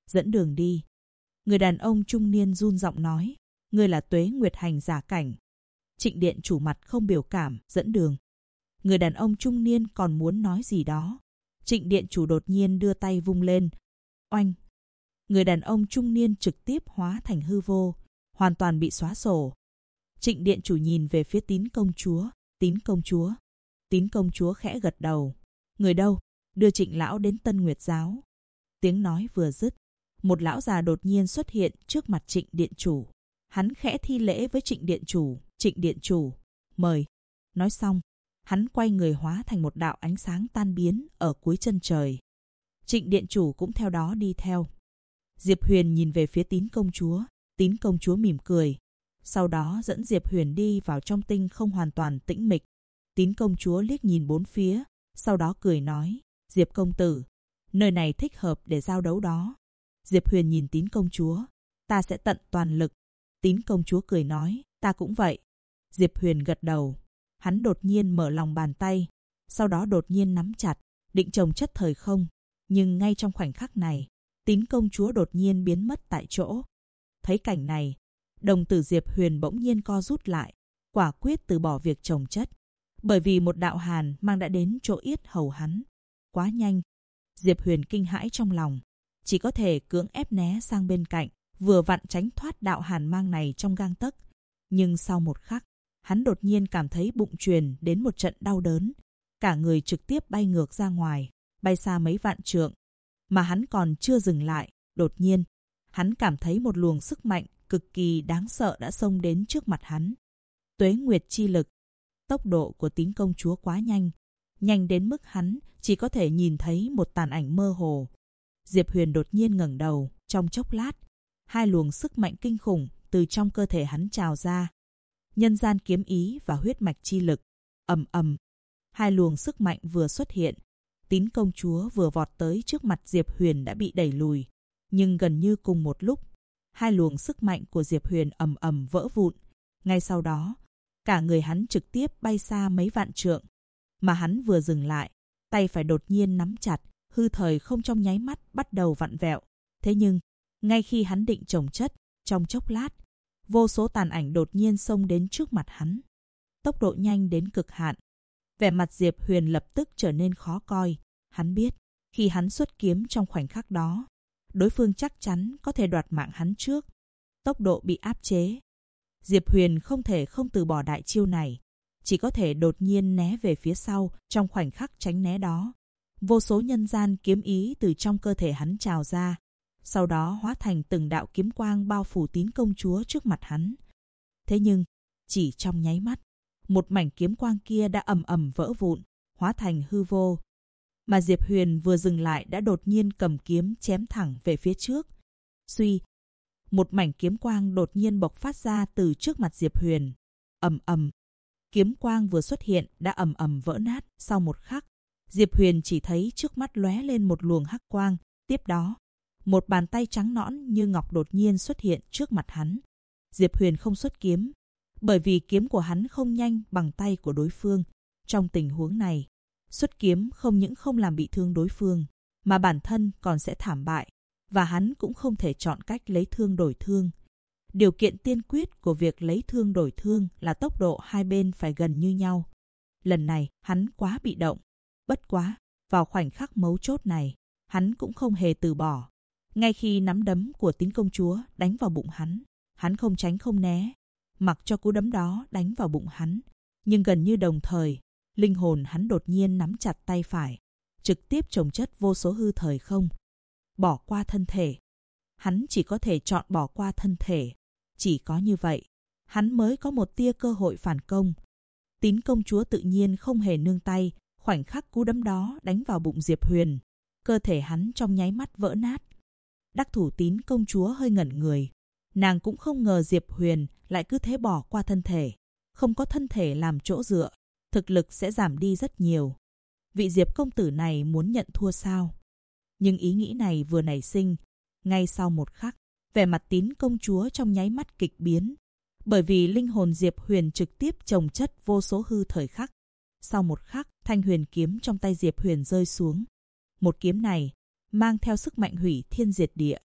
dẫn đường đi. Người đàn ông trung niên run giọng nói, ngươi là Tuế Nguyệt Hành giả cảnh. Trịnh điện chủ mặt không biểu cảm, dẫn đường. Người đàn ông trung niên còn muốn nói gì đó. Trịnh điện chủ đột nhiên đưa tay vung lên. Oanh! Người đàn ông trung niên trực tiếp hóa thành hư vô, hoàn toàn bị xóa sổ. Trịnh điện chủ nhìn về phía Tín công chúa. Tín công chúa. Tín công chúa khẽ gật đầu. Người đâu? Đưa Trịnh lão đến Tân Nguyệt giáo. Tiếng nói vừa dứt, một lão già đột nhiên xuất hiện trước mặt Trịnh điện chủ. Hắn khẽ thi lễ với Trịnh điện chủ. Trịnh điện chủ, mời. Nói xong, hắn quay người hóa thành một đạo ánh sáng tan biến ở cuối chân trời. Trịnh điện chủ cũng theo đó đi theo. Diệp Huyền nhìn về phía Tín công chúa. Tín công chúa mỉm cười. Sau đó dẫn Diệp Huyền đi vào trong tinh không hoàn toàn tĩnh mịch. Tín công chúa liếc nhìn bốn phía, sau đó cười nói, Diệp công tử, nơi này thích hợp để giao đấu đó. Diệp Huyền nhìn Tín công chúa, ta sẽ tận toàn lực. Tín công chúa cười nói, ta cũng vậy. Diệp Huyền gật đầu. Hắn đột nhiên mở lòng bàn tay, sau đó đột nhiên nắm chặt, định chồng chất thời không. Nhưng ngay trong khoảnh khắc này, Tín công chúa đột nhiên biến mất tại chỗ. Thấy cảnh này, đồng tử Diệp Huyền bỗng nhiên co rút lại, quả quyết từ bỏ việc chồng chất. Bởi vì một đạo hàn mang đã đến chỗ yết hầu hắn. Quá nhanh. Diệp Huyền kinh hãi trong lòng, chỉ có thể cưỡng ép né sang bên cạnh, vừa vặn tránh thoát đạo hàn mang này trong gang tấc. Nhưng sau một khắc, hắn đột nhiên cảm thấy bụng truyền đến một trận đau đớn. Cả người trực tiếp bay ngược ra ngoài, bay xa mấy vạn trượng. Mà hắn còn chưa dừng lại, đột nhiên, hắn cảm thấy một luồng sức mạnh cực kỳ đáng sợ đã xông đến trước mặt hắn. Tuế Nguyệt chi lực. Tốc độ của Tín công chúa quá nhanh, nhanh đến mức hắn chỉ có thể nhìn thấy một tàn ảnh mơ hồ. Diệp Huyền đột nhiên ngẩng đầu, trong chốc lát, hai luồng sức mạnh kinh khủng từ trong cơ thể hắn trào ra. Nhân gian kiếm ý và huyết mạch chi lực. Ầm ầm. Hai luồng sức mạnh vừa xuất hiện, Tín công chúa vừa vọt tới trước mặt Diệp Huyền đã bị đẩy lùi. Nhưng gần như cùng một lúc, hai luồng sức mạnh của Diệp Huyền ầm ầm vỡ vụn. Ngay sau đó, cả người hắn trực tiếp bay xa mấy vạn trượng. Mà hắn vừa dừng lại, tay phải đột nhiên nắm chặt, hư thời không trong nháy mắt bắt đầu vặn vẹo. Thế nhưng, ngay khi hắn định chồng chất, trong chốc lát, vô số tàn ảnh đột nhiên xông đến trước mặt hắn. Tốc độ nhanh đến cực hạn. Vẻ mặt Diệp Huyền lập tức trở nên khó coi. Hắn biết, khi hắn xuất kiếm trong khoảnh khắc đó, đối phương chắc chắn có thể đoạt mạng hắn trước. Tốc độ bị áp chế. Diệp Huyền không thể không từ bỏ đại chiêu này, chỉ có thể đột nhiên né về phía sau trong khoảnh khắc tránh né đó. Vô số nhân gian kiếm ý từ trong cơ thể hắn trào ra, sau đó hóa thành từng đạo kiếm quang bao phủ Tín công chúa trước mặt hắn. Thế nhưng, chỉ trong nháy mắt, một mảnh kiếm quang kia đã ầm ầm vỡ vụn, hóa thành hư vô. Mà Diệp Huyền vừa dừng lại đã đột nhiên cầm kiếm chém thẳng về phía trước. Suy, một mảnh kiếm quang đột nhiên bộc phát ra từ trước mặt Diệp Huyền. Ầm ầm. Kiếm quang vừa xuất hiện đã ầm ầm vỡ nát. Sau một khắc, Diệp Huyền chỉ thấy trước mắt lóe lên một luồng hắc quang. Tiếp đó, một bàn tay trắng nõn như ngọc đột nhiên xuất hiện trước mặt hắn. Diệp Huyền không xuất kiếm, bởi vì kiếm của hắn không nhanh bằng tay của đối phương. Trong tình huống này, xuất kiếm không những không làm bị thương đối phương, mà bản thân còn sẽ thảm bại. Và hắn cũng không thể chọn cách lấy thương đổi thương. Điều kiện tiên quyết của việc lấy thương đổi thương là tốc độ hai bên phải gần như nhau. Lần này, hắn quá bị động. Bất quá, vào khoảnh khắc mấu chốt này, hắn cũng không hề từ bỏ. Ngay khi nắm đấm của Tín công chúa đánh vào bụng hắn không tránh không né, mặc cho cú đấm đó đánh vào bụng hắn. Nhưng gần như đồng thời, linh hồn hắn đột nhiên nắm chặt tay phải, trực tiếp chồng chất vô số hư thời không. Bỏ qua thân thể. Hắn chỉ có thể chọn bỏ qua thân thể. Chỉ có như vậy, hắn mới có một tia cơ hội phản công. Tín công chúa tự nhiên không hề nương tay, khoảnh khắc cú đấm đó đánh vào bụng Diệp Huyền. Cơ thể hắn trong nháy mắt vỡ nát. Đắc thủ Tín công chúa hơi ngẩn người. Nàng cũng không ngờ Diệp Huyền lại cứ thế bỏ qua thân thể. Không có thân thể làm chỗ dựa, thực lực sẽ giảm đi rất nhiều. Vị Diệp công tử này muốn nhận thua sao? Nhưng ý nghĩ này vừa nảy sinh, ngay sau một khắc, vẻ mặt Tín công chúa trong nháy mắt kịch biến. Bởi vì linh hồn Diệp Huyền trực tiếp chồng chất vô số hư thời khắc. Sau một khắc, thanh huyền kiếm trong tay Diệp Huyền rơi xuống. Một kiếm này mang theo sức mạnh hủy thiên diệt địa,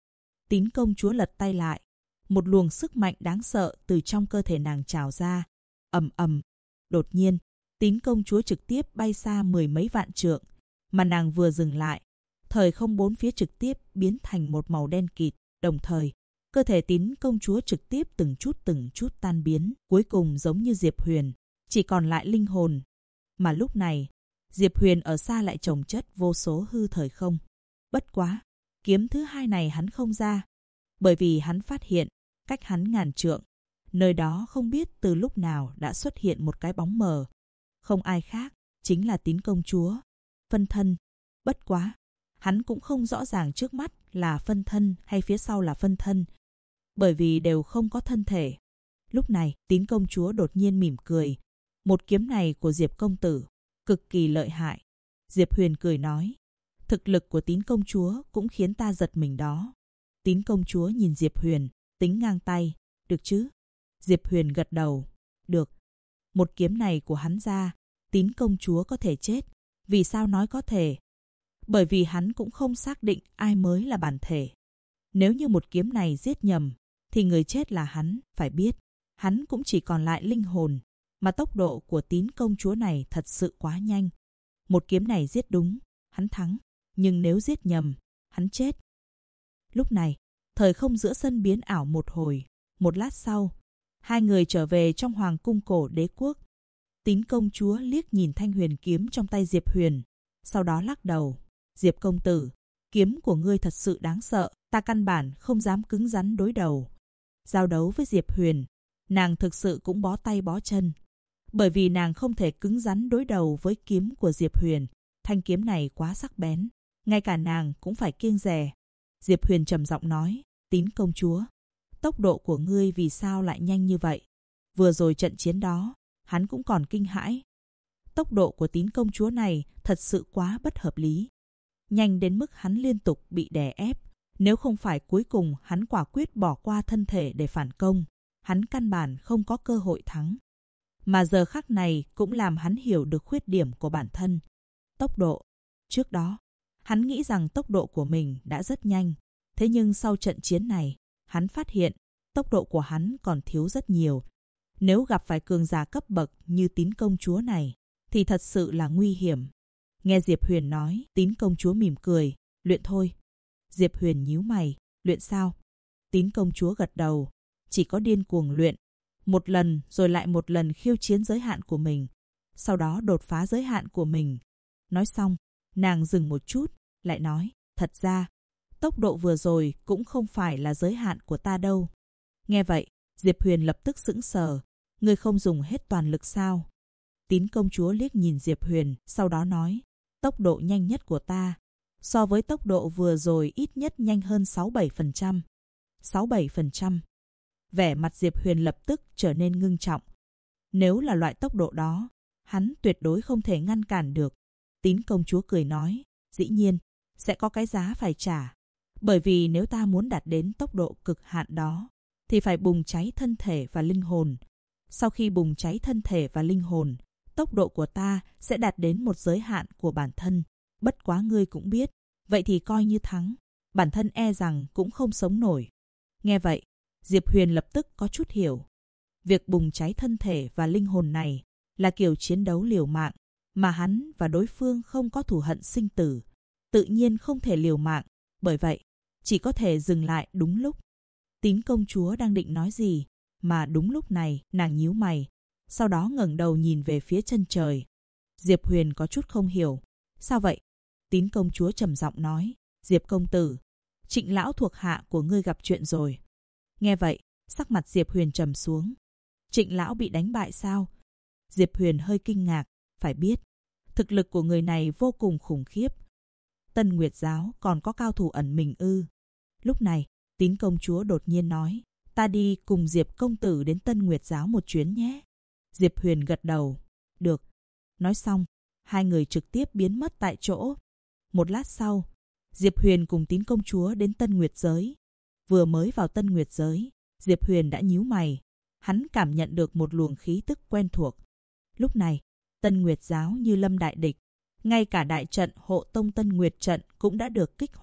Tín công chúa lật tay lại. Một luồng sức mạnh đáng sợ từ trong cơ thể nàng trào ra. Ầm ầm. Đột nhiên, Tín công chúa trực tiếp bay xa 10 mấy vạn trượng. Mà nàng vừa dừng lại, thời không bốn phía trực tiếp biến thành một màu đen kịt. Đồng thời, cơ thể Tín công chúa trực tiếp từng chút tan biến. Cuối cùng giống như Diệp Huyền, chỉ còn lại linh hồn. Mà lúc này, Diệp Huyền ở xa lại chồng chất vô số hư thời không. Bất quá, kiếm thứ hai này hắn không ra. Bởi vì hắn phát hiện, cách hắn ngàn trượng, nơi đó không biết từ lúc nào đã xuất hiện một cái bóng mờ. Không ai khác, chính là Tín công chúa. Phân thân. Bất quá, hắn cũng không rõ ràng trước mắt là phân thân hay phía sau là phân thân. Bởi vì đều không có thân thể. Lúc này, Tín công chúa đột nhiên mỉm cười. Một kiếm này của Diệp công tử, cực kỳ lợi hại. Diệp Huyền cười nói. Thực lực của Tín công chúa cũng khiến ta giật mình đó. Tín công chúa nhìn Diệp Huyền, tính ngang tay. Được chứ? Diệp Huyền gật đầu. Được. Một kiếm này của hắn ra, Tín công chúa có thể chết. Vì sao nói có thể? Bởi vì hắn cũng không xác định ai mới là bản thể. Nếu như một kiếm này giết nhầm, thì người chết là hắn, phải biết. Hắn cũng chỉ còn lại linh hồn. Mà tốc độ của Tín công chúa này thật sự quá nhanh. Một kiếm này giết đúng, hắn thắng. Nhưng nếu giết nhầm, hắn chết. Lúc này, thời không giữa sân biến ảo một hồi. Một lát sau, hai người trở về trong hoàng cung cổ đế quốc. Tín công chúa liếc nhìn thanh huyền kiếm trong tay Diệp Huyền. Sau đó lắc đầu. Diệp công tử, kiếm của ngươi thật sự đáng sợ. Ta căn bản không dám cứng rắn đối đầu. Giao đấu với Diệp Huyền, nàng thực sự cũng bó tay bó chân. Bởi vì nàng không thể cứng rắn đối đầu với kiếm của Diệp Huyền. Thanh kiếm này quá sắc bén. Ngay cả nàng cũng phải kiêng dè. Diệp Huyền trầm giọng nói. Tín công chúa, tốc độ của ngươi vì sao lại nhanh như vậy? Vừa rồi trận chiến đó, hắn cũng còn kinh hãi. Tốc độ của Tín công chúa này thật sự quá bất hợp lý. Nhanh đến mức hắn liên tục bị đè ép. Nếu không phải cuối cùng hắn quả quyết bỏ qua thân thể để phản công, hắn căn bản không có cơ hội thắng. Mà giờ khắc này cũng làm hắn hiểu được khuyết điểm của bản thân. Tốc độ. Trước đó, hắn nghĩ rằng tốc độ của mình đã rất nhanh. Thế nhưng sau trận chiến này, hắn phát hiện tốc độ của hắn còn thiếu rất nhiều. Nếu gặp phải cường giả cấp bậc như Tín công chúa này, thì thật sự là nguy hiểm. Nghe Diệp Huyền nói, Tín công chúa mỉm cười. Luyện thôi. Diệp Huyền nhíu mày. Luyện sao? Tín công chúa gật đầu. Chỉ có điên cuồng luyện. Một lần rồi lại một lần khiêu chiến giới hạn của mình. Sau đó đột phá giới hạn của mình. Nói xong, nàng dừng một chút, lại nói. Thật ra, tốc độ vừa rồi cũng không phải là giới hạn của ta đâu. Nghe vậy, Diệp Huyền lập tức sững sờ. Ngươi không dùng hết toàn lực sao? Tín công chúa liếc nhìn Diệp Huyền, sau đó nói. Tốc độ nhanh nhất của ta, so với tốc độ vừa rồi ít nhất nhanh hơn 6-7%. 6-7%. Vẻ mặt Diệp Huyền lập tức trở nên ngưng trọng. Nếu là loại tốc độ đó, hắn tuyệt đối không thể ngăn cản được. Tín công chúa cười nói. Dĩ nhiên, sẽ có cái giá phải trả. Bởi vì nếu ta muốn đạt đến tốc độ cực hạn đó, thì phải bùng cháy thân thể và linh hồn. Sau khi bùng cháy thân thể và linh hồn, tốc độ của ta sẽ đạt đến một giới hạn của bản thân. Bất quá ngươi cũng biết, vậy thì coi như thắng. Bản thân e rằng cũng không sống nổi. Nghe vậy, Diệp Huyền lập tức có chút hiểu. Việc bùng cháy thân thể và linh hồn này là kiểu chiến đấu liều mạng, mà hắn và đối phương không có thù hận sinh tử. Tự nhiên không thể liều mạng, bởi vậy, chỉ có thể dừng lại đúng lúc. Tín công chúa đang định nói gì, mà đúng lúc này nàng nhíu mày, sau đó ngẩng đầu nhìn về phía chân trời. Diệp Huyền có chút không hiểu. Sao vậy? Tín công chúa trầm giọng nói. Diệp công tử, Trịnh lão thuộc hạ của ngươi gặp chuyện rồi. Nghe vậy, sắc mặt Diệp Huyền trầm xuống. Trịnh lão bị đánh bại sao? Diệp Huyền hơi kinh ngạc. Phải biết, thực lực của người này vô cùng khủng khiếp. Tân Nguyệt giáo còn có cao thủ ẩn mình ư? Lúc này, Tín công chúa đột nhiên nói. Ta đi cùng Diệp công tử đến Tân Nguyệt giáo một chuyến nhé. Diệp Huyền gật đầu. Được. Nói xong, hai người trực tiếp biến mất tại chỗ. Một lát sau, Diệp Huyền cùng Tín công chúa đến Tân Nguyệt giới. Vừa mới vào Tân Nguyệt giới, Diệp Huyền đã nhíu mày. Hắn cảm nhận được một luồng khí tức quen thuộc. Lúc này, Tân Nguyệt giáo như lâm đại địch. Ngay cả đại trận hộ tông Tân Nguyệt trận cũng đã được kích hoạt.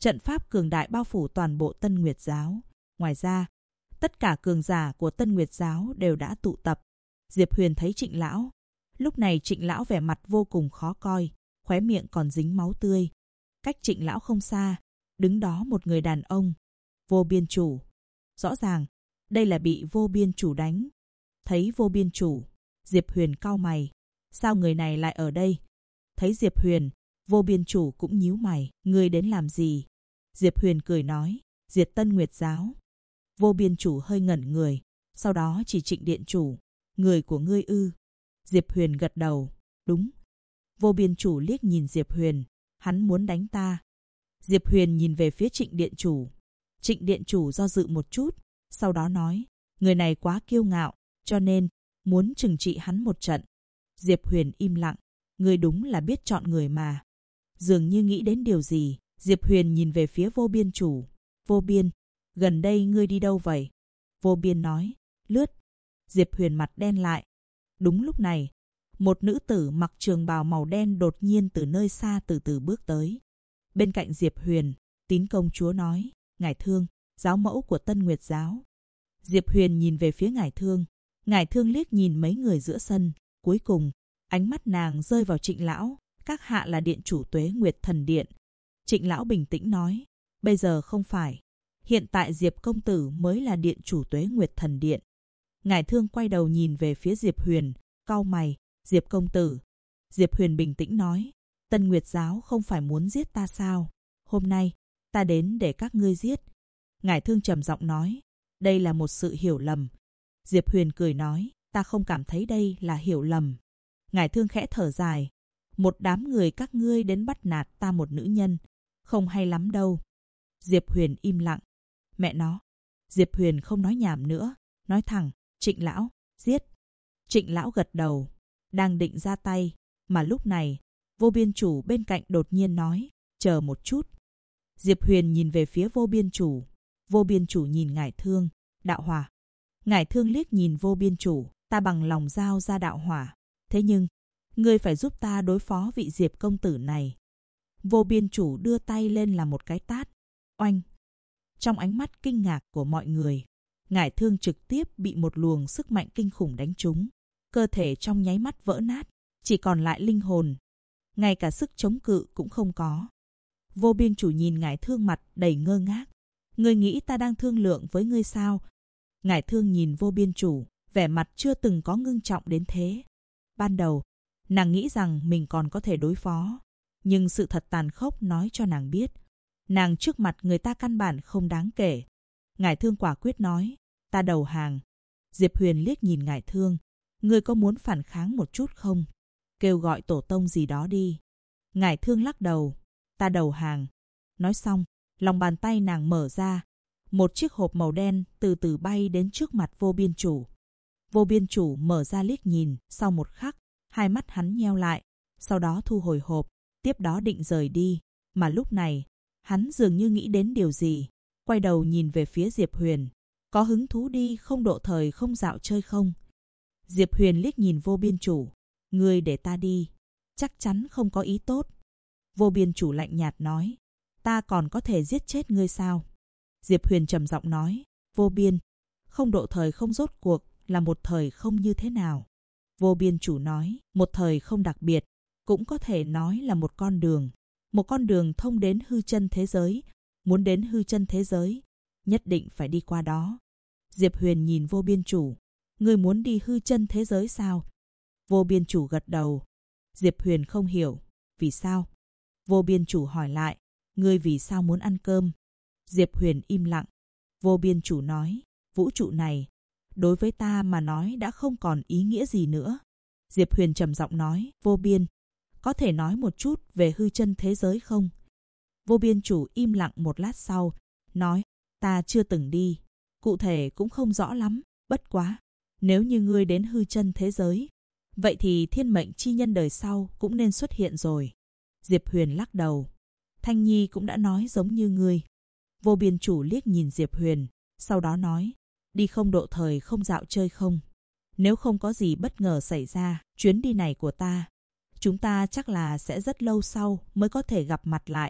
Trận pháp cường đại bao phủ toàn bộ Tân Nguyệt Giáo. Ngoài ra, tất cả cường giả của Tân Nguyệt Giáo đều đã tụ tập. Diệp Huyền thấy Trịnh lão. Lúc này Trịnh lão vẻ mặt vô cùng khó coi, khóe miệng còn dính máu tươi. Cách Trịnh lão không xa, đứng đó một người đàn ông, Vô Biên Chủ. Rõ ràng, đây là bị Vô Biên Chủ đánh. Thấy Vô Biên Chủ, Diệp Huyền cau mày. Sao người này lại ở đây? Thấy Diệp Huyền, Vô Biên Chủ cũng nhíu mày. Ngươi đến làm gì? Diệp Huyền cười nói, diệt Tân Nguyệt Giáo. Vô Biên Chủ hơi ngẩn người, sau đó chỉ Trịnh điện chủ. Người của ngươi ư? Diệp Huyền gật đầu, đúng. Vô Biên Chủ liếc nhìn Diệp Huyền, hắn muốn đánh ta. Diệp Huyền nhìn về phía Trịnh điện chủ. Trịnh điện chủ do dự một chút, sau đó nói, người này quá kiêu ngạo, cho nên muốn trừng trị hắn một trận. Diệp Huyền im lặng, ngươi đúng là biết chọn người mà. Dường như nghĩ đến điều gì, Diệp Huyền nhìn về phía Vô Biên Chủ. Vô Biên, gần đây ngươi đi đâu vậy? Vô Biên nói, lướt. Diệp Huyền mặt đen lại. Đúng lúc này, một nữ tử mặc trường bào màu đen đột nhiên từ nơi xa từ từ bước tới. Bên cạnh Diệp Huyền, Tín công chúa nói, Ngải Thương, giáo mẫu của Tân Nguyệt Giáo. Diệp Huyền nhìn về phía Ngải Thương. Ngải Thương liếc nhìn mấy người giữa sân. Cuối cùng, ánh mắt nàng rơi vào Trịnh lão. Các hạ là điện chủ Tuế Nguyệt Thần Điện. Trịnh lão bình tĩnh nói, bây giờ không phải. Hiện tại Diệp công tử mới là điện chủ Tuế Nguyệt Thần Điện. Ngải Thương quay đầu nhìn về phía Diệp Huyền, cau mày, Diệp công tử. Diệp Huyền bình tĩnh nói, Tân Nguyệt Giáo không phải muốn giết ta sao? Hôm nay, ta đến để các ngươi giết. Ngải Thương trầm giọng nói, đây là một sự hiểu lầm. Diệp Huyền cười nói, ta không cảm thấy đây là hiểu lầm. Ngải Thương khẽ thở dài, một đám người các ngươi đến bắt nạt ta một nữ nhân, không hay lắm đâu. Diệp Huyền im lặng. Mẹ nó. Diệp Huyền không nói nhảm nữa, nói thẳng, Trịnh lão, giết. Trịnh lão gật đầu, đang định ra tay, mà lúc này, Vô Biên Chủ bên cạnh đột nhiên nói, chờ một chút. Diệp Huyền nhìn về phía Vô Biên Chủ. Vô Biên Chủ nhìn Ngải Thương, đạo hỏa. Ngải Thương liếc nhìn Vô Biên Chủ, ta bằng lòng giao ra đạo hỏa. Thế nhưng, ngươi phải giúp ta đối phó vị Diệp công tử này. Vô Biên Chủ đưa tay lên làm một cái tát. Oanh! Trong ánh mắt kinh ngạc của mọi người, Ngải Thương trực tiếp bị một luồng sức mạnh kinh khủng đánh trúng. Cơ thể trong nháy mắt vỡ nát, chỉ còn lại linh hồn. Ngay cả sức chống cự cũng không có. Vô Biên Chủ nhìn Ngải Thương mặt đầy ngơ ngác. Ngươi nghĩ ta đang thương lượng với ngươi sao? Ngải Thương nhìn Vô Biên Chủ, vẻ mặt chưa từng có ngưng trọng đến thế. Ban đầu, nàng nghĩ rằng mình còn có thể đối phó. Nhưng sự thật tàn khốc nói cho nàng biết, nàng trước mặt người ta căn bản không đáng kể. Ngải Thương quả quyết nói, ta đầu hàng. Diệp Huyền liếc nhìn Ngải Thương, ngươi có muốn phản kháng một chút không? Kêu gọi tổ tông gì đó đi. Ngải Thương lắc đầu, ta đầu hàng. Nói xong, lòng bàn tay nàng mở ra, một chiếc hộp màu đen từ từ bay đến trước mặt Vô Biên Chủ. Vô Biên Chủ mở ra liếc nhìn, sau một khắc, hai mắt hắn nheo lại, sau đó thu hồi hộp, tiếp đó định rời đi. Mà lúc này, hắn dường như nghĩ đến điều gì, quay đầu nhìn về phía Diệp Huyền. Có hứng thú đi không độ thời không dạo chơi không? Diệp Huyền liếc nhìn Vô Biên Chủ. Ngươi để ta đi, chắc chắn không có ý tốt. Vô Biên Chủ lạnh nhạt nói, ta còn có thể giết chết ngươi sao? Diệp Huyền trầm giọng nói, Vô Biên, không độ thời không rốt cuộc là một thời không như thế nào? Vô Biên Chủ nói, một thời không đặc biệt, cũng có thể nói là một con đường. Một con đường thông đến hư chân thế giới. Muốn đến hư chân thế giới, nhất định phải đi qua đó. Diệp Huyền nhìn Vô Biên Chủ, ngươi muốn đi hư chân thế giới sao? Vô Biên Chủ gật đầu. Diệp Huyền không hiểu, vì sao? Vô Biên Chủ hỏi lại, ngươi vì sao muốn ăn cơm? Diệp Huyền im lặng. Vô Biên Chủ nói, vũ trụ này, đối với ta mà nói đã không còn ý nghĩa gì nữa. Diệp Huyền trầm giọng nói, Vô Biên, có thể nói một chút về hư chân thế giới không? Vô Biên Chủ im lặng một lát sau, nói, ta chưa từng đi, cụ thể cũng không rõ lắm, bất quá. Nếu như ngươi đến hư chân thế giới, vậy thì thiên mệnh chi nhân đời sau cũng nên xuất hiện rồi. Diệp Huyền lắc đầu. Thanh Nhi cũng đã nói giống như ngươi. Vô Biên Chủ liếc nhìn Diệp Huyền, sau đó nói, đi không độ thời không dạo chơi không? Nếu không có gì bất ngờ xảy ra, chuyến đi này của ta, chúng ta chắc là sẽ rất lâu sau mới có thể gặp mặt lại.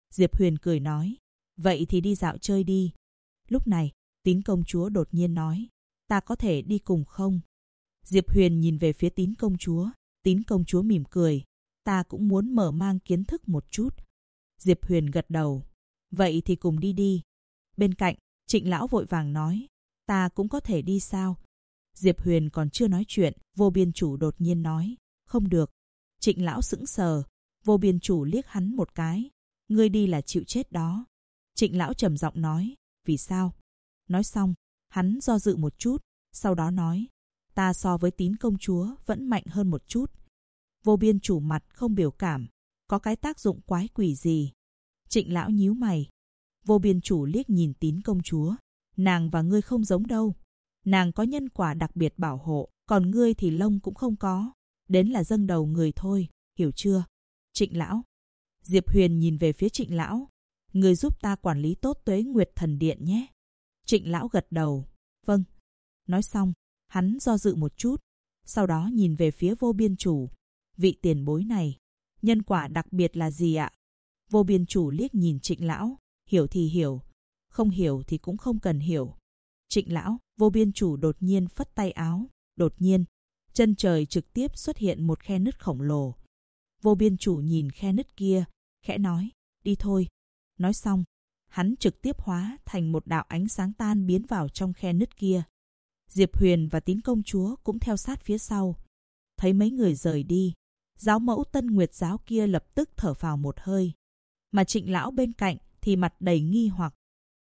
Diệp Huyền cười nói, vậy thì đi dạo chơi đi. Lúc này, Tín công chúa đột nhiên nói, ta có thể đi cùng không? Diệp Huyền nhìn về phía Tín công chúa mỉm cười, ta cũng muốn mở mang kiến thức một chút. Diệp Huyền gật đầu, vậy thì cùng đi đi. Bên cạnh, Trịnh lão vội vàng nói, ta cũng có thể đi sao? Diệp Huyền còn chưa nói chuyện, Vô Biên Chủ đột nhiên nói, không được. Trịnh lão sững sờ, Vô Biên Chủ liếc hắn một cái, ngươi đi là chịu chết đó. Trịnh lão trầm giọng nói, vì sao? Nói xong, hắn do dự một chút, sau đó nói, ta so với Tín công chúa vẫn mạnh hơn một chút. Vô Biên Chủ mặt không biểu cảm, có cái tác dụng quái quỷ gì? Trịnh lão nhíu mày. Vô Biên Chủ liếc nhìn Tín công chúa, nàng và ngươi không giống đâu. Nàng có nhân quả đặc biệt bảo hộ, còn ngươi thì lông cũng không có. Đến là dâng đầu người thôi, hiểu chưa? Trịnh lão. Diệp Huyền nhìn về phía Trịnh lão, ngươi giúp ta quản lý tốt Tuế Nguyệt Thần Điện nhé. Trịnh lão gật đầu, vâng. Nói xong, hắn do dự một chút, sau đó nhìn về phía Vô Biên Chủ. Vị tiền bối này, nhân quả đặc biệt là gì ạ? Vô Biên Chủ liếc nhìn Trịnh lão, hiểu thì hiểu, không hiểu thì cũng không cần hiểu. Trịnh lão, Vô Biên Chủ đột nhiên phất tay áo, đột nhiên, chân trời trực tiếp xuất hiện một khe nứt khổng lồ. Vô Biên Chủ nhìn khe nứt kia, khẽ nói, đi thôi. Nói xong, hắn trực tiếp hóa thành một đạo ánh sáng tan biến vào trong khe nứt kia. Diệp Huyền và Tín công chúa cũng theo sát phía sau. Thấy mấy người rời đi, giáo mẫu Tân Nguyệt giáo kia lập tức thở phào một hơi. Mà Trịnh lão bên cạnh thì mặt đầy nghi hoặc.